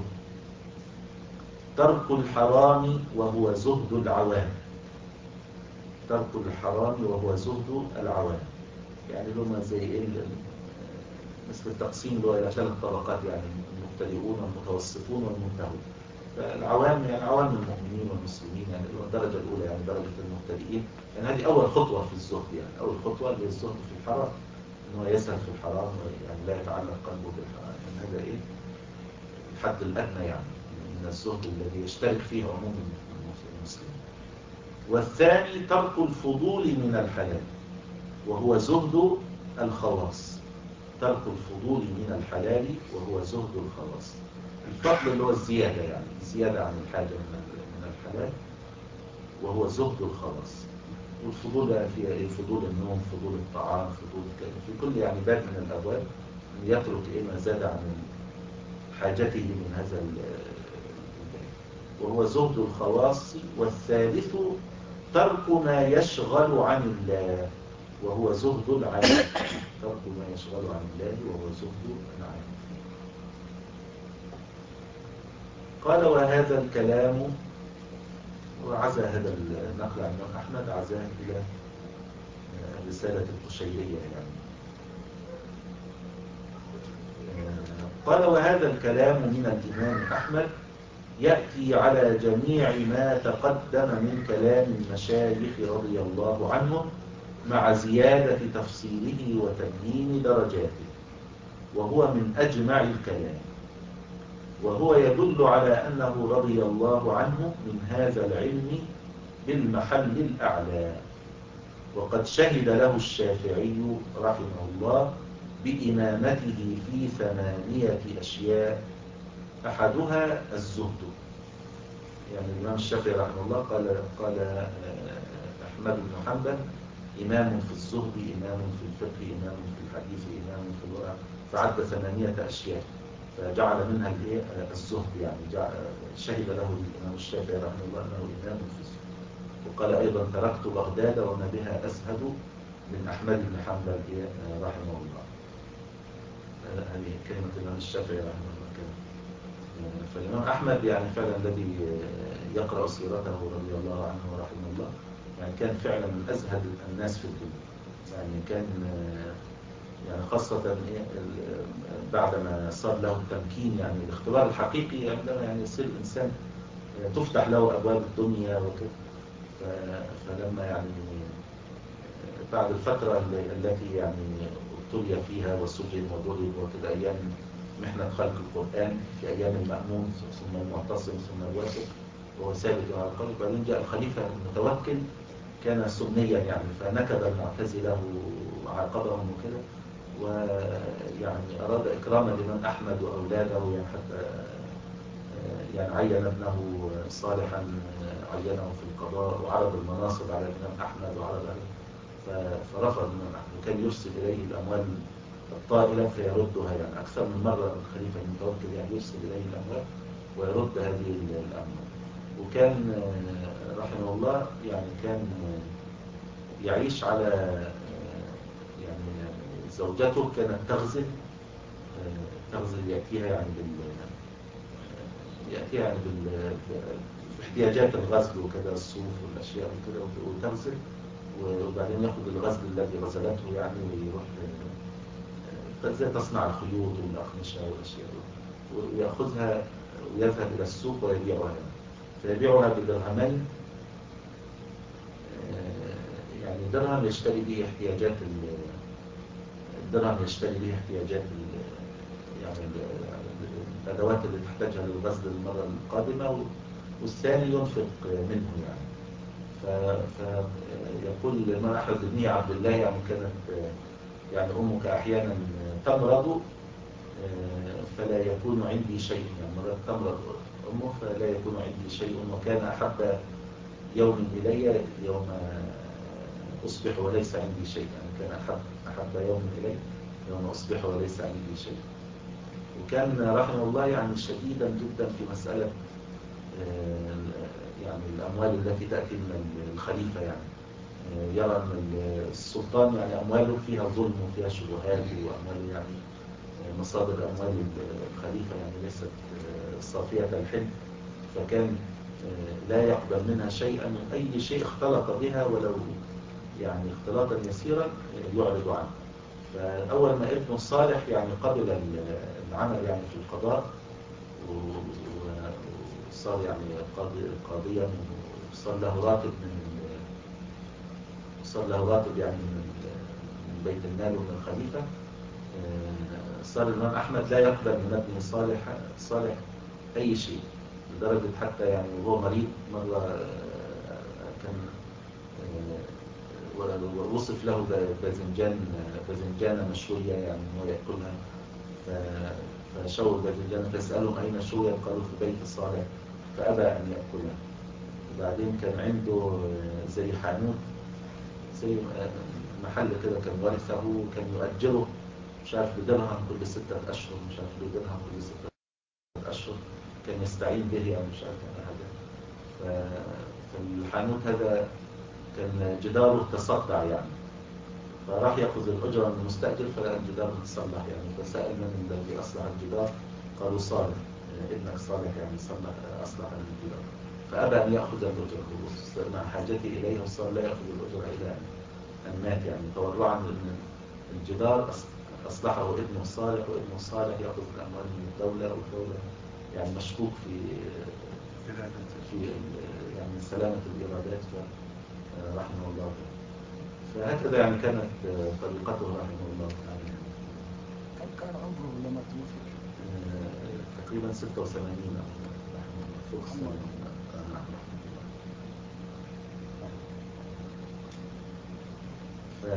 ترك الحرام وهو زهد العوام، ترك الحرام وهو زهد العوام، يعني لما زي إيه مثل التقسيم اللي هو إلى ثلاث طبقات، يعني المبتدئون والمتوسطون والمنتهون. فالعوام يعني عوام المؤمنين والمسلمين، يعني الدرجة الأولى يعني درجة المبتدئين، يعني هذه أول خطوة في الزهد، يعني أول خطوة اللي هي الزهد في الحرام، إنه يسهل في الحرام يعني لا يتعلق قلبه بالحرام، يعني هذا إيه الحد الأدنى يعني من الزهد الذي يشترك فيه عموم المسلمين. والثاني ترك الفضول من الحلال وهو زهد الخواص، ترك الفضول من الحلال وهو زهد الخواص. الفضل اللي هو الزيادة، يعني زيادة عن الحاجة من الحلال، وهو زهد الخواص. والفضول بقى فيها ايه؟ فضول النوم، فضول الطعام، فضول في كل يعني باب من الابواب يترك ايه ما زاد عن حاجته من هذا الباب، وهو زهد الخواص. والثالث ترك ما يشغل عن الله وهو زهد العالم، ترك ما يشغل عن الله وهو زهد العالم. قال: وهذا الكلام، وعزى هذا النقل عن الإمام أحمد عزاه إلى رسالة القشيرية يعني. قال: وهذا الكلام من الإمام أحمد يأتي على جميع ما تقدم من كلام المشايخ رضي الله عنهم مع زيادة تفصيله وتبيين درجاته، وهو من أجمع الكلام، وهو يدل على أنه رضي الله عنه من هذا العلم بالمحل الأعلى. وقد شهد له الشافعي رحمه الله بإمامته في ثمانية أشياء، أحدها الزهد. يعني الإمام الشافعي رحمه الله قال قال أحمد بن حنبل إمام في الزهد، إمام في الفقه، إمام في الحديث، إمام في الورع، فعد ثمانية أشياء فجعل منها الزهد، يعني جعل شهد له الإمام الشافعي رحمه الله أنه إمام في الزهد. وقال أيضا: تركت بغداد وما بها أزهد من أحمد بن حنبل رحمه الله. هذه كلمة الإمام الشافعي رحمه الله. فالإمام أحمد يعني فعلا الذي يقرأ سيرته رضي الله عنه ورحمه الله، يعني كان فعلا من أزهد الناس في الدنيا، يعني كان يعني خاصة بعدما صار له التمكين، يعني الاختبار الحقيقي عندما يعني يصير الإنسان تفتح له أبواب الدنيا وكذا. فلما يعني بعد الفترة التي يعني ابتلي فيها وسجن وضرب وكده أيام محنة خلق القرآن في أيام المأمون ثم المعتصم ثم الواثق وهو ثابت على القول. بعدين جاء الخليفة المتوكل كان سنيا يعني فنكد المعتزلة وعاقبهم وكده، ويعني أراد إكراما لمن أحمد وأولاده يعني حتى يعني عين ابنه صالحا عينه في القضاء وعرض المناصب على الإمام أحمد وعرض فرفض الإمام أحمد، وكان يرسل إليه الأموال الطائلة فيردها يعني أكثر من مرة. الخليفة المتوكل يعني يرسل إليه الأموال ويرد هذه الأموال. وكان رحمه الله يعني كان يعيش على يعني زوجته كانت تغزل تغزل يأتيها يعني بال يأتيها يعني بال احتياجات الغزل وكذا الصوف والأشياء وكذا وتغزل، وبعدين يأخذ الغزل الذي غزلته يعني ويروح زي تصنع الخيوط والأقمشة والأشياء ويأخذها ويذهب إلى السوق ويبيعها يعني. فيبيعها بدرهمين، يعني درهم يشتري به احتياجات الدرهم يشتري به احتياجات يعني الأدوات اللي تحتاجها للغزل المرة القادمة، والثاني ينفق منه يعني. فيقول الإمام أحمد بن عبد الله يعني كانت يعني أمك أحيانا تمرض فلا يكون عندي شيء، يعني مرات تمرض أمه فلا يكون عندي شيء، وكان أحب يوم إلي يوم أصبح وليس عندي شيء، يعني كان أحب أحب يوم إلي يوم أصبح وليس عندي شيء. وكان رحمه الله يعني شديدا جدا في مسألة يعني الأموال التي تأتي من الخليفة، يعني يرى أن السلطان يعني أمواله فيها ظلم وفيها شبهات، وأمواله يعني مصادر أموال الخليفة يعني ليست صافية الحلم، فكان لا يقبل منها شيئا، أي شيء اختلط بها ولو يعني اختلاطا يسيرا يعرض عنه. فأول ما ابنه الصالح يعني قبل العمل يعني في القضاء وصار يعني قاضيا وصار له راتب من صار له راتب يعني من بيت المال ومن الخليفة، صار الإمام أحمد لا يقبل من ابنه صالح صالح أي شيء، لدرجة حتى يعني وهو مريض مرة كان ووصف له باذنجان باذنجانة مشوية يعني هو يأكلها، فشووا الباذنجانة فيسألهم أين شوية قالوا في بيت الصالح فأبى أن يأكلها. وبعدين كان عنده زي حانوت زي محل كده كان ورثه كان يؤجره مش عارف بدرهم كل ستة أشهر، مش عارف بدرهم كل ستة أشهر كان يستعين به أو مش عارف هذا. فالحانوت هذا كان جداره تصدع يعني، فراح يأخذ الأجرة من المستأجر فلقى الجدار متصلح يعني، فسأل من الذي أصلح الجدار قالوا صالح ابنك صالح يعني صلح أصلح الجدار، فأبى أن يأخذ الأجرة مع حاجته إليه، وصار لا يأخذ الأجرة إلى أن مات يعني تورعا من الجدار أصلحه ابنه الصالح، وابنه الصالح يأخذ الأموال من الدولة، والدولة يعني مشكوك في في يعني سلامة الإرادات رحمه الله. فهكذا يعني كانت طريقته رحمه الله تعالى. كم كان عمره لما توفي؟ تقريبا ستة وثمانين فوق السنة. ف...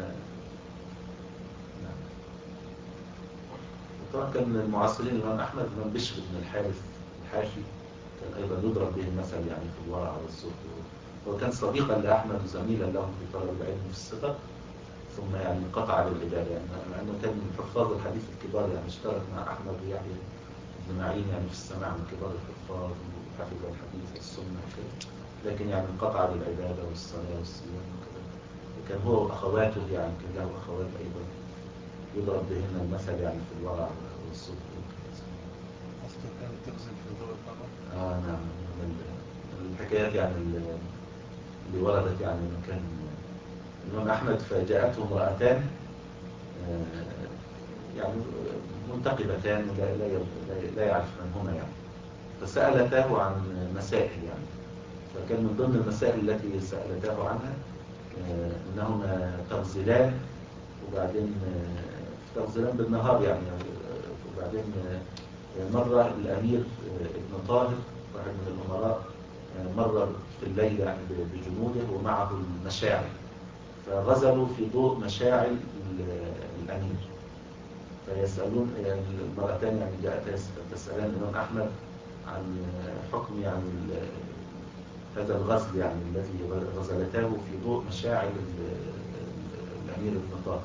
طبعا كان من المعاصرين الإمام أحمد بن بشر بن الحارث الحاشي كان أيضا يضرب به المثل يعني في الورع والزهد، وكان صديقا لأحمد وزميلا له في طلب العلم في الصغر، ثم يعني انقطع للعبادة يعني مع أنه كان من حفاظ الحديث الكبار، يعني اشترك مع أحمد ويحيى بن معين يعني في السماع من كبار الحفاظ وحفظ الحديث والسنة وكذا، لكن يعني انقطع للعبادة والصلاة والصيام وكذا. وكان هو وأخواته يعني كان له أخوات أيضا يضرب بهن المثل يعني في الورع والصدق وكذا. أصلا كانت تغزل في ضوء القمر. آه نعم، الحكايات يعني اللي وردت يعني مكان الإمام أحمد فجاءته امرأتان يعني منتقبتان لا, لا, لا يعرف من هما يعني، فسألتاه عن مسائل يعني، فكان من ضمن المسائل التي سألتاه عنها أنهما تغزلان وبعدين تغزلان بالنهار يعني. وبعدين مرة الأمير ابن طاهر واحد من الأمراء مر في الليل يعني بجنوده ومعه المشاعل، فغزلوا في ضوء مشاعل الأمير. فيسألون يعني المرأتان يعني جاءتا تسألان الإمام أحمد عن حكم يعني هذا الغزل يعني الذي غزلتاه في ضوء مشاعل الأمير ابن طاهر.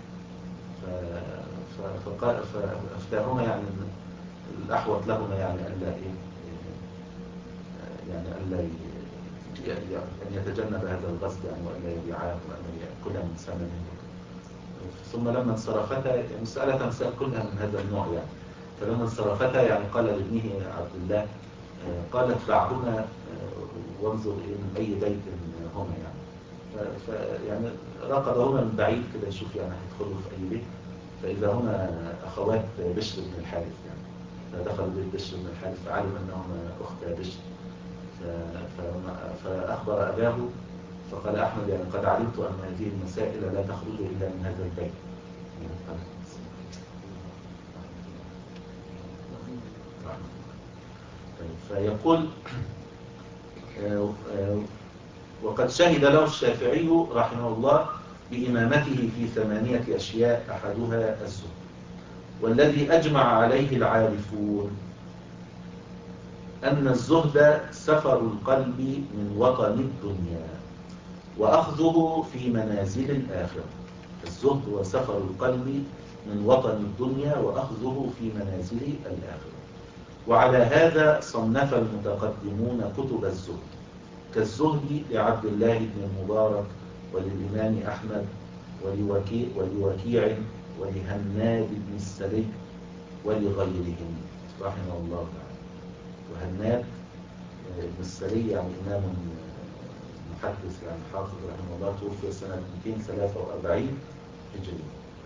فأفتاهما يعني الأحوط لهما يعني ألا إيه يعني ألا أن يتجنب هذا الغزل يعني وألا يبيعاه وأن يأكل من ثمنه. ثم لما انصرفتا مسألة مسائل كلها من هذا النوع يعني. فلما انصرفتا يعني قال لابنه عبد الله قال اتبعهما وانظر من أي بيت هما يعني. فيعني رقبهما من بعيد كده يشوف يعني هيدخلوا في أي بيت، فإذا هما أخوات بشر بن الحارث يعني. فدخلوا بيت بشر بن الحارث فعلم أنهما أختا بشر، فأخبر أباه فقال أحمد يعني قد علمت أن هذه المسائل لا تخرج إلا من هذا البيت. فيقول وقد شهد له الشافعي رحمه الله بإمامته في ثمانية أشياء أحدها الزهد، والذي أجمع عليه العارفون أن الزهد سفر القلب من وطن الدنيا وأخذه في منازل الآخرة. الزهد هو سفر القلب من وطن الدنيا وأخذه في منازل الآخرة. وعلى هذا صنف المتقدمون كتب الزهد، كالزهد لعبد الله بن المبارك وللإمام أحمد ولوكيع, ولوكيع ولهناد بن السري ولغيرهم رحمه الله تعالى. وهناد بن السري يعني إمام محدث يعني حافظ رحمه الله، توفي سنة مئتين وثلاثة وأربعين هجري.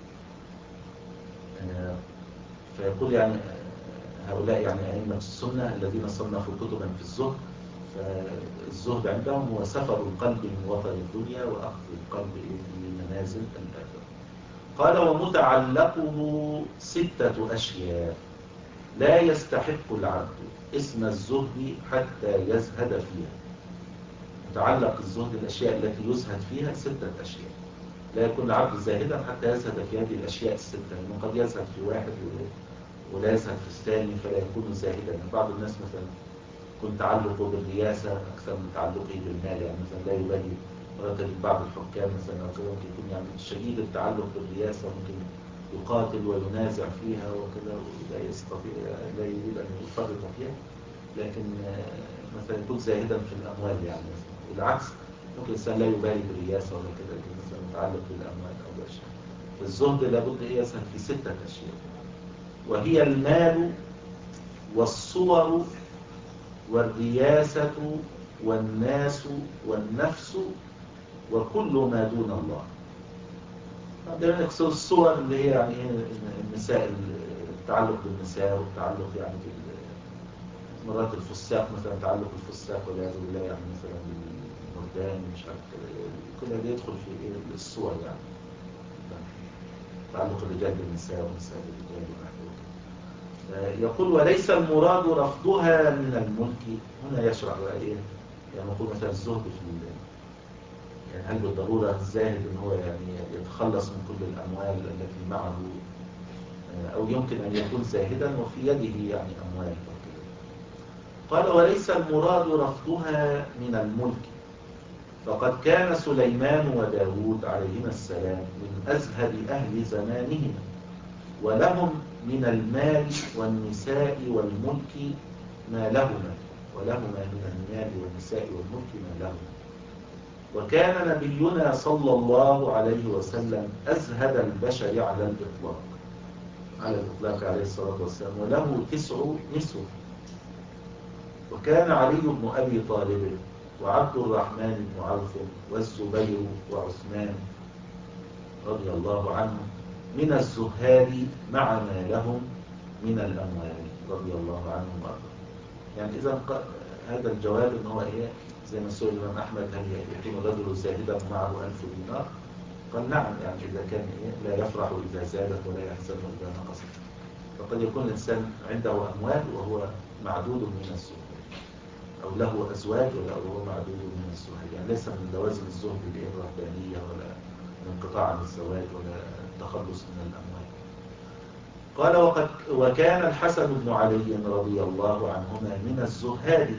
فيقول يعني هؤلاء يعني أئمة السنة الذين صنفوا كتبا في الزهد، فالزهد عندهم هو سفر القلب من وطن الدنيا وأخذ القلب في منازل الآخرة. قال ومتعلقه ستة أشياء لا يستحق العبد اسم الزهد حتى يزهد فيها. متعلق الزهد الأشياء التي يزهد فيها ستة أشياء، لا يكون العبد زاهدا حتى يزهد في هذه الأشياء الستة، لأنه قد يزهد في واحد ولا يزهد في الثاني فلا يكون زاهدا. يعني بعض الناس مثلا يكون تعلقه بالرياسة أكثر من تعلقه بالمال، يعني مثلا لا يبالي مرتب بعض الحكام مثلا أو كده ممكن يكون يعني شديد التعلق بالرياسة، ممكن يقاتل وينازع فيها وكذا ولا يستطيع لا يريد أن يفرط فيها، لكن مثلا يكون زاهدا في الأموال يعني. والعكس ممكن الإنسان لا يبالي بالرياسة ولا كده لكن مثلا متعلق بالأموال أو الأشياء. الزهد لابد إيه يسهل في ستة أشياء، وهي المال والصور والرياسة والناس والنفس وكل ما دون الله. عندنا نقصد الصور اللي هي يعني النساء، التعلق بالنساء والتعلق يعني مرات الفساق مثلا، تعلق الفساق والعياذ بالله يعني مثلا بالمردان مش عارف كل ده يدخل في الصور يعني تعلق الرجال بالنساء والنساء بالرجال ونحوه. يقول وليس المراد رفضها من الملك. هنا يشرح بقى ايه يعني نقول مثلا الزهد في يعني هل بالضرورة الزاهد ان هو يعني يتخلص من كل الاموال التي معه، او يمكن ان يكون زاهدا وفي يده يعني اموال. قال وليس المراد رفضها من الملك، فقد كان سليمان وداود عليهما السلام من أزهد أهل زمانهما، ولهم من المال والنساء والملك ما لهما ولهما من المال والنساء والملك ما لهما. وكان نبينا صلى الله عليه وسلم أزهد البشر على الإطلاق على الإطلاق عليه الصلاة والسلام، وله تسع نسوة. وكان علي بن أبي طالب وعبد الرحمن بن عوف والزبير وعثمان رضي الله عنهم من الزهاد مع ما لهم من الأموال رضي الله عنهم وأرضاهم. يعني إذا هذا الجواب إن هو إيه زي ما سئل الإمام أحمد هل يكون الرجل زاهدا معه ألف دينار؟ قال نعم، يعني إذا كان إيه لا يفرح إذا زادت ولا يحزن إذا نقصت. فقد يكون الإنسان عنده أموال وهو معدود من الزهد، أو له أزواج وهو معدود من الزهد، يعني ليس من لوازم الزهد الرهبانية ولا الانقطاع عن الزواج ولا التخلص من الأموال. قال وقد وكان الحسن بن علي رضي الله عنهما من الزهاد،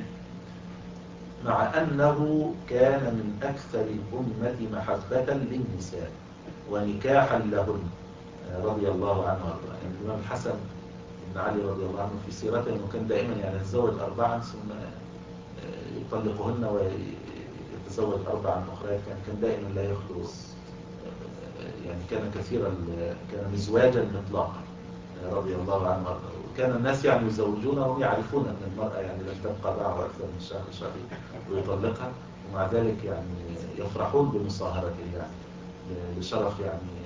مع أنه كان من أكثر الأمة محبة للنساء ونكاحا لهن رضي الله عنه وارضاه. يعني الإمام الحسن بن علي رضي الله عنه في سيرته أنه كان دائما يعني يتزوج أربعا ثم يطلقهن ويتزوج أربعا أخرى، كان كان دائما لا يخلو، يعني كان كثيرا، كان مزواجا مطلقا رضي الله عنه وارضاه. وكان الناس يعني يزوجونه وهم يعرفون أن المرأة يعني لن تبقى معه أكثر من شهر شهرين ويطلقها، ومع ذلك يعني يفرحون بمصاهرته يعني لشرف يعني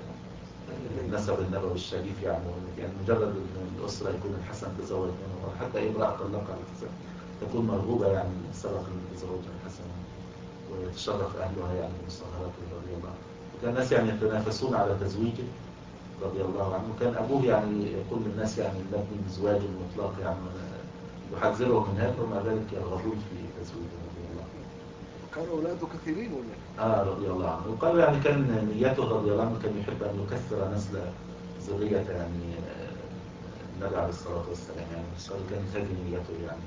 النسب النبوي الشريف، يعني يعني مجرد ان الاسره يكون الحسن تزوج منه، حتى امراه طلقها تكون مرغوبه يعني سبق ان تزوجها الحسن ويتشرف اهلها يعني بمصاهرته رضي الله عنه. وكان الناس يعني يتنافسون على تزويجه رضي الله عنه. وكان ابوه يعني يقول للناس يعني نبني زواج مطلق، يعني يحذرهم من هذا، ومع ذلك يرغبون في تزويجه رضي الله عنه. كان اولاده كثيرين ولا؟ اه رضي الله عنه. وقال يعني كان نيته رضي الله عنه كان يحب ان يكثر نسل ذريه يعني النبي عليه الصلاه والسلام، يعني قال كانت هذه نيته، يعني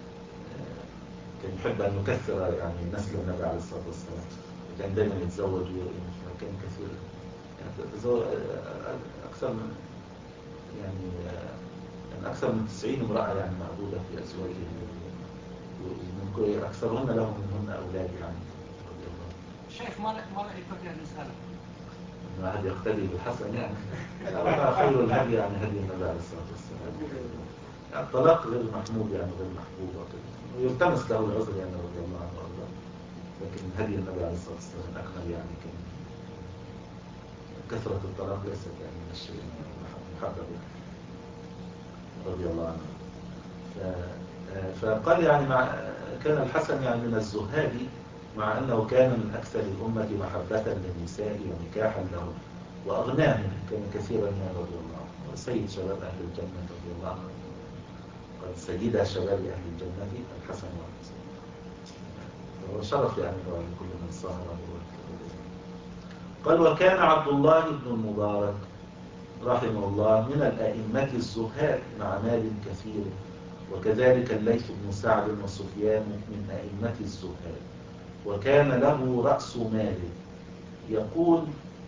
كان يحب ان يكثر يعني نسل النبي عليه الصلاه والسلام، كان دائما يتزوج، كان كثير يعني تزوج اكثر من يعني يعني اكثر من تسعين امراه يعني معدوده في ازواجه، ومن اكثرهن لهم منهن اولاد يعني. شايف ما ما رأيك فيها الرسالة؟ واحد يقتدي بالحسن يعني خير الهدي يعني هدي النبي عليه الصلاة والسلام. يعني الطلاق غير محمود يعني غير محبوب وكذا، ويلتمس له العذر يعني رضي الله عنه وارضاه، لكن هدي النبي عليه الصلاة والسلام أكمل. يعني كان كثرة الطلاق ليست يعني من الشيء المحبب رضي الله عنه. فقال يعني مع كان الحسن يعني من الزهاد، مع أنه كان من أكثر الأمة محبة للنساء ونكاحا لهم وأغناهم، كان كثيرا من رضي الله عنه، وسيد شباب أهل الجنة رضي الله عنه، قد سيد شباب أهل الجنة الحسن والحسين، وهو شرف يعني لكل من صاهر. قال وكان عبد الله بن المبارك رحمه الله من الأئمة الزهاد مع مال كثير، وكذلك الليث بن سعد وسفيان من أئمة الزهاد، وكان له رأس مال. يقول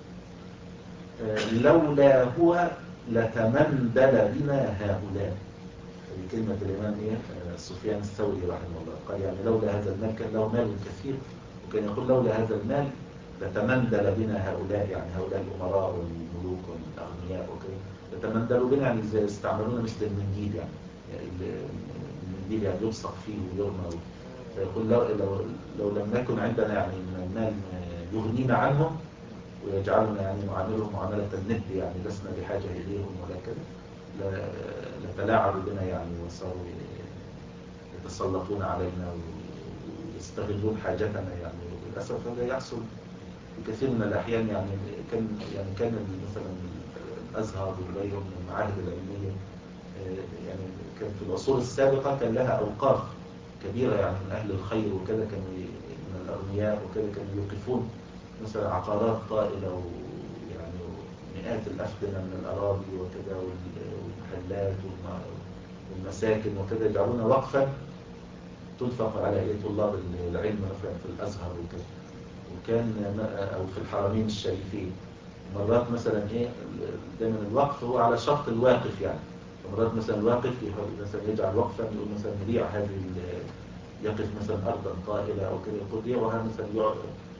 لولا هو لتمندل بنا هؤلاء. كلمة الإمام إيه؟ سفيان الثوري رحمه الله قال يعني لولا هذا المال، كان له مال كثير، وكان يقول لولا هذا المال لتمندل بنا هؤلاء، يعني هؤلاء الأمراء والملوك والأغنياء وكذا، لتمندلوا بنا يعني زي استعملونا مثل المنديل، يعني, يعني المنديل يعني يبصق فيه ويرمى. فيقول لو, لو, لو لم نكن عندنا يعني من المال يغنينا عنهم ويجعلنا يعني نعاملهم معاملة الند، يعني لسنا بحاجة إليهم ولا كذا، لتلاعبوا بنا يعني وصاروا يتسلطون علينا ويستغلون حاجتنا يعني. وللأسف هذا يحصل في كثير من الأحيان. يعني كان يعني كان مثلا الأزهر وغيره من المعاهد العلمية يعني كان في العصور السابقة كان لها أوقاف كبيرة يعني من أهل الخير وكذا، كانوا من الأغنياء وكذا كانوا يوقفون مثلا عقارات طائلة ويعني مئات الأفدنة من الأراضي وكذا والمحلات والمساكن وكذا، يجعلون وقفا تنفق على طلاب العلم مثلا في الأزهر وكذا، وكان أو في الحرمين الشريفين. مرات مثلا إيه دائما الوقف هو على شرط الواقف، يعني مرات مثلا الواقف مثلا يجعل وقفا يقول مثلا نبيع هذه، يقف مثلا أرضا طائلة أو كذا يقول بيعها مثلا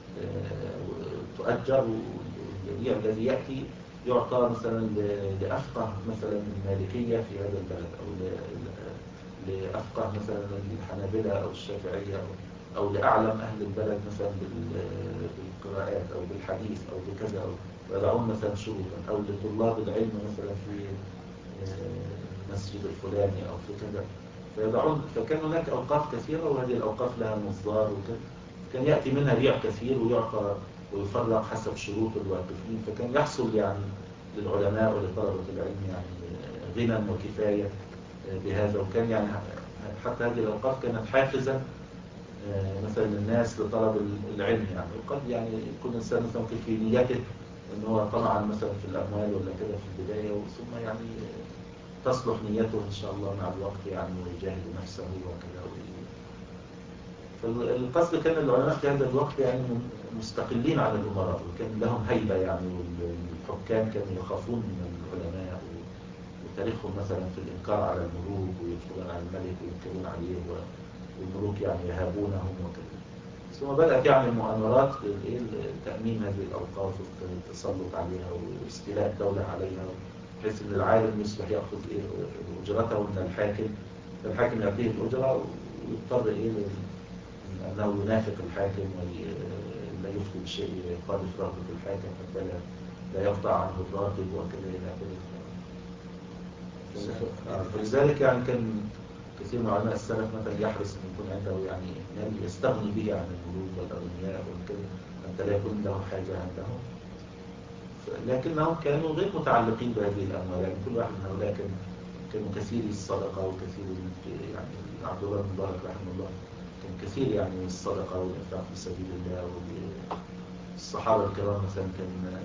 تؤجر، والبيع الذي يأتي يعطى مثلا لأفقه مثلا من المالكية في هذا البلد، أو لأفقه مثلا الحنابلة أو الشافعية، أو, أو لأعلم أهل البلد مثلا بالقراءات أو بالحديث أو بكذا، أو ويضعون مثلا شروطا، أو لطلاب العلم مثلا في مسجد الفلاني أو في كذا فيضعون. فكان هناك أوقاف كثيرة، وهذه الأوقاف لها مصدار وكذا، كان يأتي منها بيع كثير ويعطى ويفرق حسب شروط الواقفين. فكان يحصل يعني للعلماء ولطلبة العلم يعني غنى وكفاية بهذا. وكان يعني حتى هذه الأوقات كانت حافزا مثلا الناس لطلب العلم يعني. وقد يعني يكون الإنسان مثلا في نيته ان هو طمعا مثلا في الأموال ولا كده في البداية، ثم يعني تصلح نيته إن شاء الله مع الوقت يعني ويجاهد نفسه وكذا. فالقصد كان العلماء في هذا الوقت يعني مستقلين عن الأمراء، وكان لهم هيبة يعني، والحكام كانوا يخافون من العلماء، وتاريخهم مثلا في الإنكار على الملوك ويدخلون على الملك وينكرون عليه، والملوك يعني يهابونهم وكذا. ثم بدأت يعني مؤامرات لتأمين هذه الأوقاف والتسلط عليها واستيلاء الدولة عليها، بحيث ان العالم يصبح يأخذ إيه أجرته من الحاكم، فالحاكم يعطيه الأجرة ويضطر إيه أنه ينافق الحاكم ولا يفتي بشيء يخالف رغبة الحاكم حتى لا, لا يقطع عنه الراتب وكذا إلى آخره. فلذلك يعني كان كثير من علماء السلف مثلا يحرص أن يكون عنده يعني مال يستغني به عن الملوك والأغنياء وكذا حتى لا يكون له حاجة عندهم، لكنهم كانوا غير متعلقين بهذه الأموال. يعني كل واحد من هؤلاء كان كانوا كثير الصدقة وكثير يعني عبد الله بن مبارك رحمه الله كان كثير يعني الصدقة والإنفاق في سبيل الله. والصحابة الكرام مثلا كان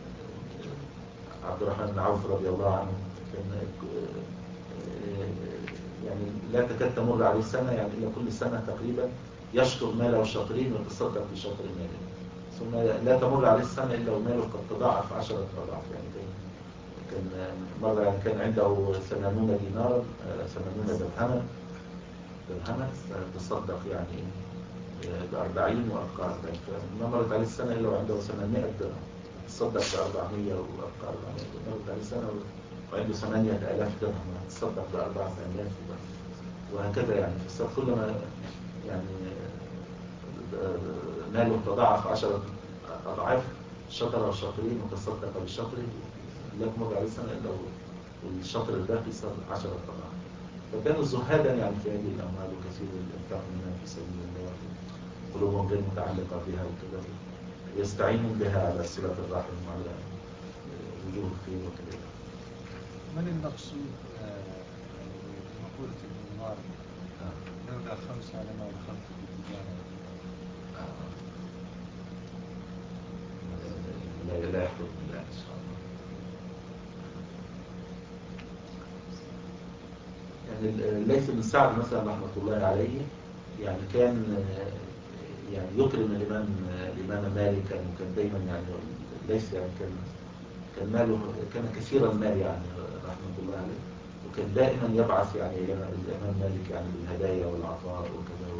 عبد الرحمن بن عوف رضي الله عنه كان يعني لا تكاد تمر عليه سنة يعني إلا كل سنة تقريبا يشطر ماله شطرين ويتصدق بشطر ماله، ثم لا تمر عليه السنة إلا وماله قد تضاعف عشرة أضعاف. يعني كان مرة يعني كان عنده ثمانون دينارا ثمانون درهما درهما تصدق يعني بأربعين وأبقى أربعين، فما مرت عليه السنة إلا وعنده ثمانمائة درهم تصدق بأربعمية وأبقى أربعمائة. مرت عليه السنة وعنده ثمانية آلاف درهم تصدق بأربعة آلاف، وهكذا يعني. فالسنة كلما يعني ماله تضاعف عشرة أضعاف شطر وشطرين وتصدق بالشطر لا تمر عليه السنة إلا والشطر الباقي صار عشرة أضعاف. فكانوا زهادا يعني في هذه الأموال وكثير الإنفاق منها في سبيل الله، قلوبهم غير متعلقة بها وكذا، يستعينون بها على صلة الرحم وعلى وجوه الخير وكذا. من المقصود مقولة ابن مبارك لولا خمسة لما دخلت في التجارة؟ لا لا يحكم بالله إن شاء الله. يعني ليس بن سعد مثلا رحمة الله عليه يعني كان يعني يكرم الإمام الإمام مالك، وكان دايما يعني ليس يعني كان كان ماله كان كثير المال يعني رحمة الله عليه، وكان دائما يبعث يعني إلى الإمام مالك يعني بالهدايا والعطاء وكذا،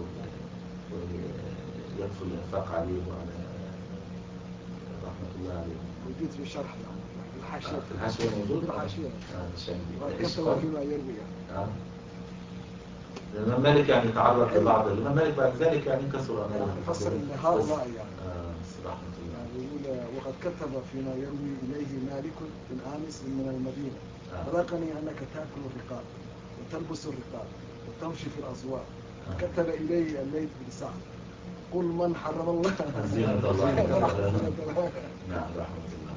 ويكفل الإنفاق عليه وعلى رحمة الله عليه. موجود في الشرح يعني في الحاشية. في الحاشية موجود؟ في الحاشية. آه وكتب فيما يروي يعني. آه. الإمام مالك يعني تعرض لبعض الإمام مالك بعد ذلك يعني كسر ماله. يفسر لهؤلاء يعني. آه رحمة الله. يعني يقول وقد كتب فيما يروي إليه مالك بن آنس من المدينة آه. بلغني أنك تأكل الرقاب وتلبس الرقاب وتمشي في الأسواق. آه. كتب إليه الليث بن سعد قل من حرم الله زينة الله. نعم رحمة الله.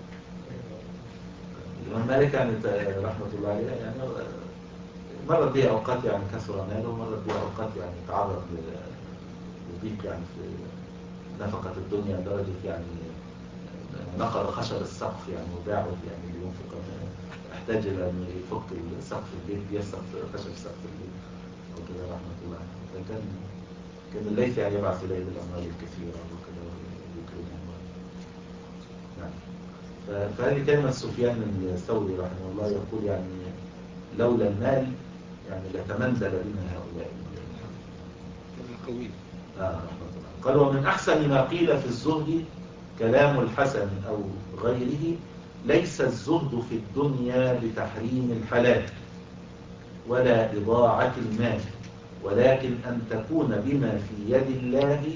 الإمام مالك يعني رحمة الله عليه يعني مرت به أوقات يعني كسر ماله، ومرت به أوقات يعني تعرض لضيق يعني في نفقة الدنيا درجة يعني نقل خشب السقف يعني وباعه يعني لينفق، احتاج إلى أن يفك سقف البيت يسقف خشب سقف البيت وكذا رحمة الله. فكان كان الليث يعني يبعث إليه بالأموال الكثيرة وكذا ويكرمه. نعم. فهذه كلمة سفيان الثوري رحمه الله يقول يعني لولا المال يعني لتمنزل بنا هؤلاء قوي. آه رحمة الله. قال ومن أحسن ما قيل في الزهد كلام الحسن أو غيره ليس الزهد في الدنيا بتحريم الحلال ولا إضاعة المال، ولكن أن تكون بما في يد الله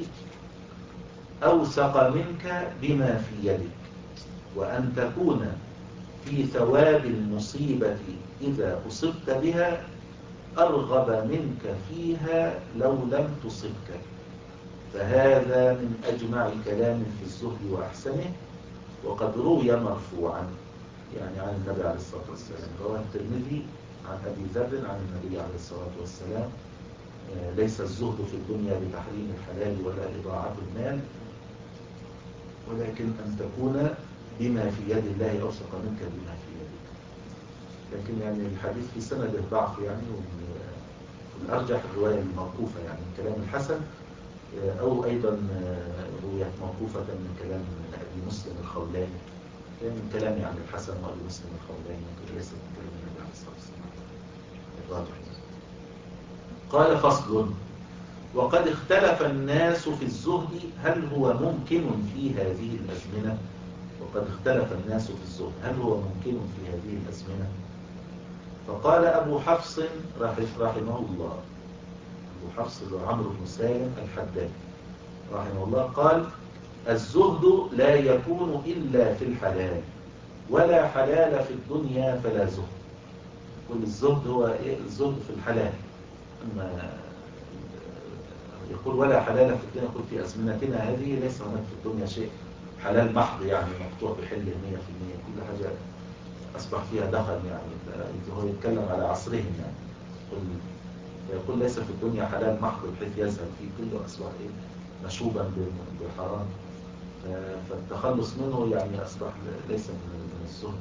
أوثق منك بما في يدك، وأن تكون في ثواب المصيبة إذا أصبت بها أرغب منك فيها لو لم تصبك. فهذا من أجمع كلام في الزهد وأحسنه، وقد روي مرفوعا يعني عن النبي عليه الصلاة والسلام. رواه الترمذي عن أبي ذر عن النبي عليه الصلاة والسلام: ليس الزهد في الدنيا بتحريم الحلال ولا إضاعة المال، ولكن أن تكون بما في يد الله أوثق منك بما في يدك. لكن يعني الحديث في سند ضعف يعني، والأرجح الرواية الموقوفة يعني الكلام الحسن، أو أيضا رواية موقوفة من كلام من أبي مسلم الخولاني، من كلام يعني الحسن وأبي مسلم الخولاني، ليس من كلام النبي عليه الصلاة والسلام الراجح. قال: فصل: وقد اختلف الناس في الزهد هل هو ممكن في هذه الأزمنة. وقد اختلف الناس في الزهد هل هو ممكن في هذه الأزمنة. فقال أبو حفص رحمه الله، أبو حفص عمرو بن سالم الحداد رحمه الله، قال: الزهد لا يكون إلا في الحلال، ولا حلال في الدنيا فلا زهد. كل الزهد هو إيه؟ الزهد في الحلال. أما يقول ولا حلال في الدنيا، يقول في أزمنتنا هذه ليس هناك في الدنيا شيء حلال محض يعني مقطوع بحل مية في المية، كل حاجة أصبح فيها دخل يعني. هو يتكلم على عصرهم يعني. يقول ليس في الدنيا حلال محض بحيث يذهب فيه كله، أصبح إيه؟ مشوبا بالحرام، فالتخلص منه يعني أصبح ليس من الزهد.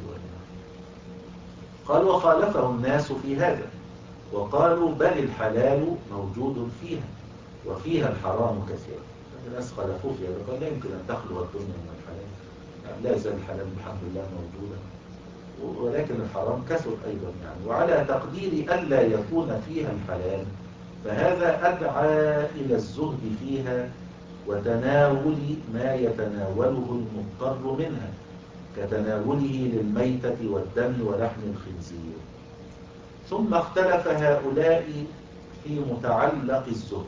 قال: وخالفه الناس في هذا، وقالوا بل الحلال موجود فيها وفيها الحرام كثيرا. الناس خالفوه في هذا، قال لا يمكن أن تخلو الدنيا من الحلال، يعني لا يزال الحلال بحمد الله موجودا، ولكن الحرام كثر أيضا يعني. وعلى تقدير ألا يكون فيها الحلال، فهذا أدعى إلى الزهد فيها وتناول ما يتناوله المضطر منها، كتناوله للميتة والدم ولحم الخنزير. ثم اختلف هؤلاء في متعلق الزهد،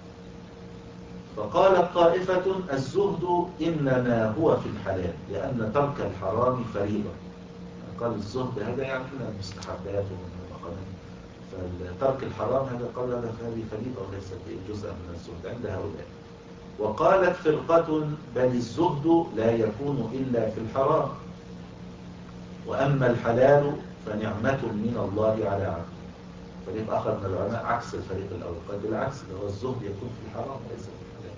فقالت طائفة: الزهد إنما هو في الحلال، لأن ترك الحرام فريضة. قال الزهد هذا يعني من المستحبات ومن المقامات، فترك الحرام هذا قال هذا هذه فريضة وليست جزءا من الزهد عند هؤلاء. وقالت فرقة: بل الزهد لا يكون إلا في الحرام، وأما الحلال فنعمة من الله على عبده. فريق آخر من العلماء عكس الفريق الأول، قال بالعكس، هو الزهد يكون في الحرام وليس في الحلال.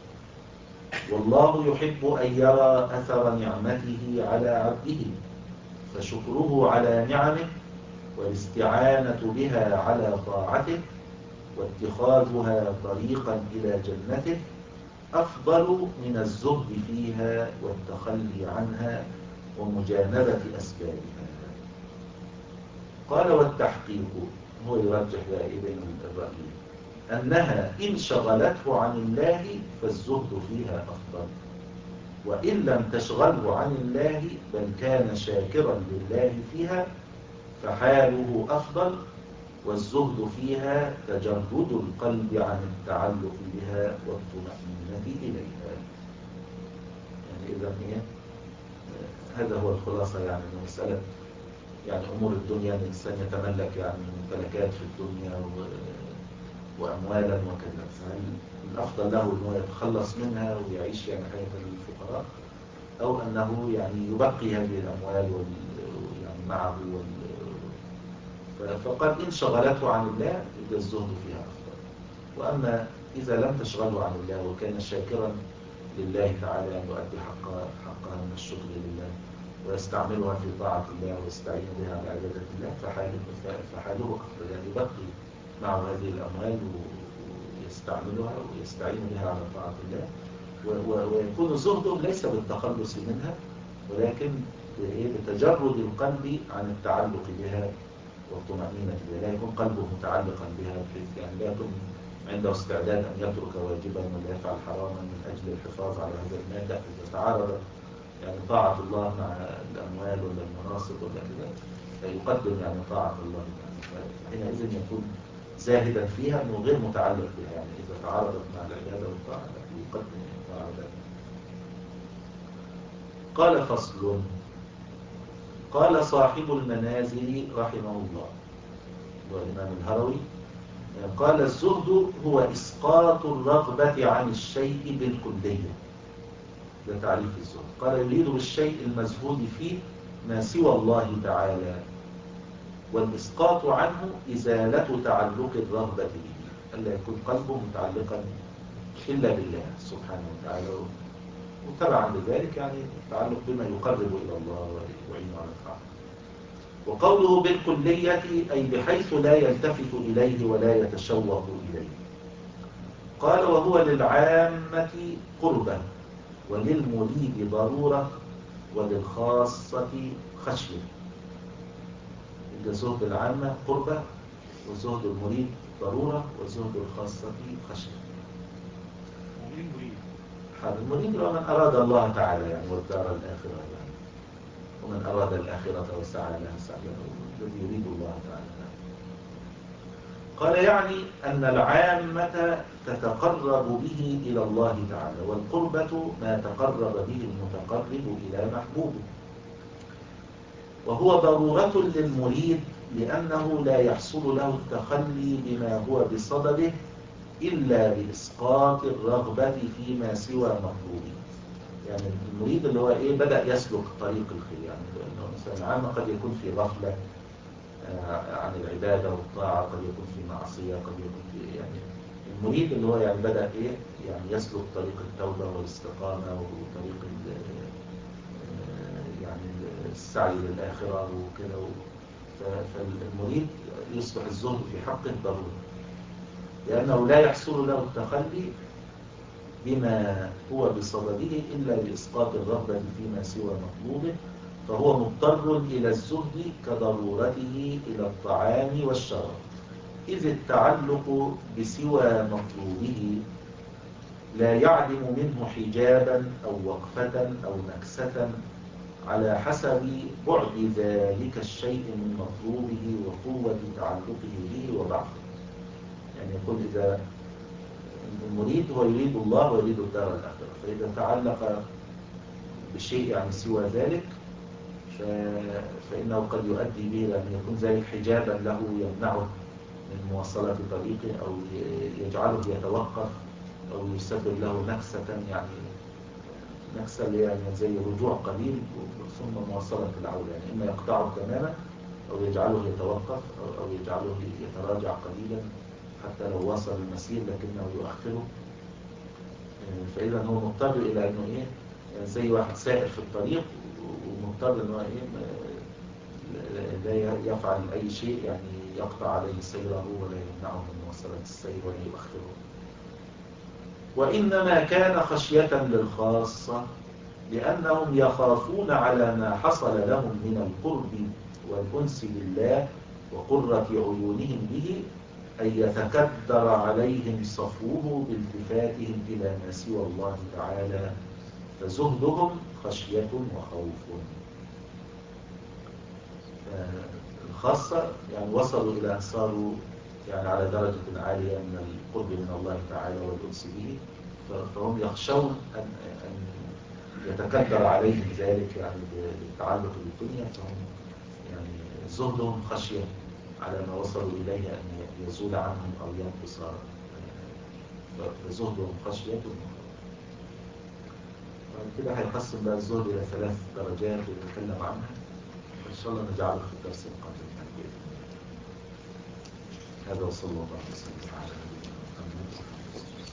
والله يحب أن يرى أثر نعمته على عبده، فشكره على نعمه والاستعانة بها على طاعته واتخاذها طريقا إلى جنته أفضل من الزهد فيها والتخلي عنها ومجانبة أسبابها. قال: والتحقيق، هو يرجح بين الرأيين، أنها إن شغلته عن الله فالزهد فيها أفضل، وإن لم تشغله عن الله بل كان شاكرا لله فيها فحاله أفضل، والزهد فيها تجرد القلب عن التعلق بها والطمأنينة إليها. يعني إذا هي هذا هو الخلاصة يعني من مسألة يعني أمور الدنيا، أن الإنسان يتملك يعني ممتلكات في الدنيا و... وأموالا وكذا، الأفضل له أنه يتخلص منها ويعيش يعني حياة الفقراء، أو أنه يعني يبقي هذه الأموال وال... يعني معه وال... فقال إن شغلته عن الله يبقى الزهد فيها أفضل. وأما إذا لم تشغله عن الله وكان شاكرا لله تعالى أن يؤدي حقها حقها من الشكر لله ويستعملها في طاعة الله ويستعين بها على عبادة الله فحاله فحاله أفضل، يعني يبقي معه هذه الأموال ويستعملها ويستعين بها على طاعة الله، ويكون زهده ليس بالتخلص منها ولكن بتجرد القلب عن التعلق بها والطمأنينة بها، لا يكون قلبه متعلقا بها بحيث يعني لا يكون عنده استعداد أن يترك واجبا ولا يفعل حراما من أجل الحفاظ على هذا المال. لا، إذا تعارض يعني طاعة الله مع الأموال ولا المناصب ولا كذا فيقدم يعني طاعة الله، يعني فحينئذ يكون زاهدا فيها أنه غير متعلق بها، يعني إذا تعارضت مع العبادة والطاعة يقدم طاعة الله. قال: فصل. قال صاحب المنازل رحمه الله والإمام الهروي: قال الزهد هو إسقاط الرغبة عن الشيء بالكلية. ده تعريف الزهد. قال يريد بالشيء المزهود فيه ما سوى الله تعالى، والإسقاط عنه إزالة تعلق الرغبة به، ألا يكون قلبه متعلقا إلا بالله سبحانه وتعالى، وتبعا لذلك يعني التعلق بما يقرب إلى الله ويعينه على الطاعة. وقوله بالكلية أي بحيث لا يلتفت إليه ولا يتشوق إليه. قال وهو للعامة قربة، وللمريد ضرورة، وللخاصة خشية. زهد العامة قربة، وزهد المريد ضرورة، وزهد الخاصة خشية. ومين مريد؟ هذا المريد هو من أراد الله تعالى يعني والدار الآخرة يعني، ومن أراد الآخرة وسعى لها سعيه الذي يريد الله تعالى. قال يعني أن العامة تتقرب به إلى الله تعالى، والقربة ما تقرب به المتقرب إلى محبوبه. وهو ضرورة للمريد لأنه لا يحصل له التخلي بما هو بصدده إلا بإسقاط الرغبة فيما سوى مطلوبه. يعني المريد اللي هو إيه بدأ يسلك طريق الخير، يعني مثلا العامة قد يكون في غفلة عن العبادة والطاعة، قد يكون في معصية، قد يكون في يعني المريد اللي هو يعني بدأ إيه يعني يسلك طريق التوبة والاستقامة وطريق يعني السعي للآخرة وكده. فالمريد يصبح الزهد في حقه ضروري، لأنه لا يحصل له التخلي بما هو بصدده إلا بإسقاط الرغبة فيما سوى مطلوبه، فهو مضطر إلى الزهد كضرورته إلى الطعام والشراب، إذ التعلق بسوى مطلوبه لا يعدم منه حجابا أو وقفة أو نكسة على حسب بعد ذلك الشيء من مطلوبه وقوة تعلقه به وضعفه. يعني يقول إذا المريد هو يريد الله ويريد الدار الآخرة، فإذا تعلق بشيء يعني سوى ذلك فإنه قد يؤدي به لأن يكون ذلك حجابا له يمنعه من مواصلة طريقه، أو يجعله يتوقف، أو يسبب له نكسة، يعني نكسة يعني زي رجوع قليل ثم مواصلة العودة، يعني إما يقطعه تماما أو يجعله يتوقف أو يجعله يتراجع قليلا حتى لو وصل المسير لكنه يؤخره. فإذا هو مضطر إلى أنه إيه يعني زي واحد سائر في الطريق ومضطر أنه إيه لا يفعل أي شيء يعني يقطع عليه سيره ولا يمنعه من مواصلة السير ولا يؤخره. وإنما كان خشية للخاصة لأنهم يخافون على ما حصل لهم من القرب والأنس بالله وقرة عيونهم به أن يتكدر عليهم صفوه بالتفاتهم إلى ما سوى الله تعالى، فزهدهم خشية وخوف. الخاصة يعني وصلوا إلى أن صاروا يعني على درجة عالية من القرب من الله تعالى والأنس به، فهم يخشون أن يتكدر عليهم ذلك يعني بالتعلق بالدنيا، فهم يعني زهدهم خشية على ما وصلوا إليه أن يزول عنهم أو ينقص، فزهدهم خشية. كده هيقسم بقى الزهد إلى ثلاث درجات ونتكلم عنها إن شاء الله، نجعله في الدرس القادم. هذا وصلى الله عليه وسلم على نبينا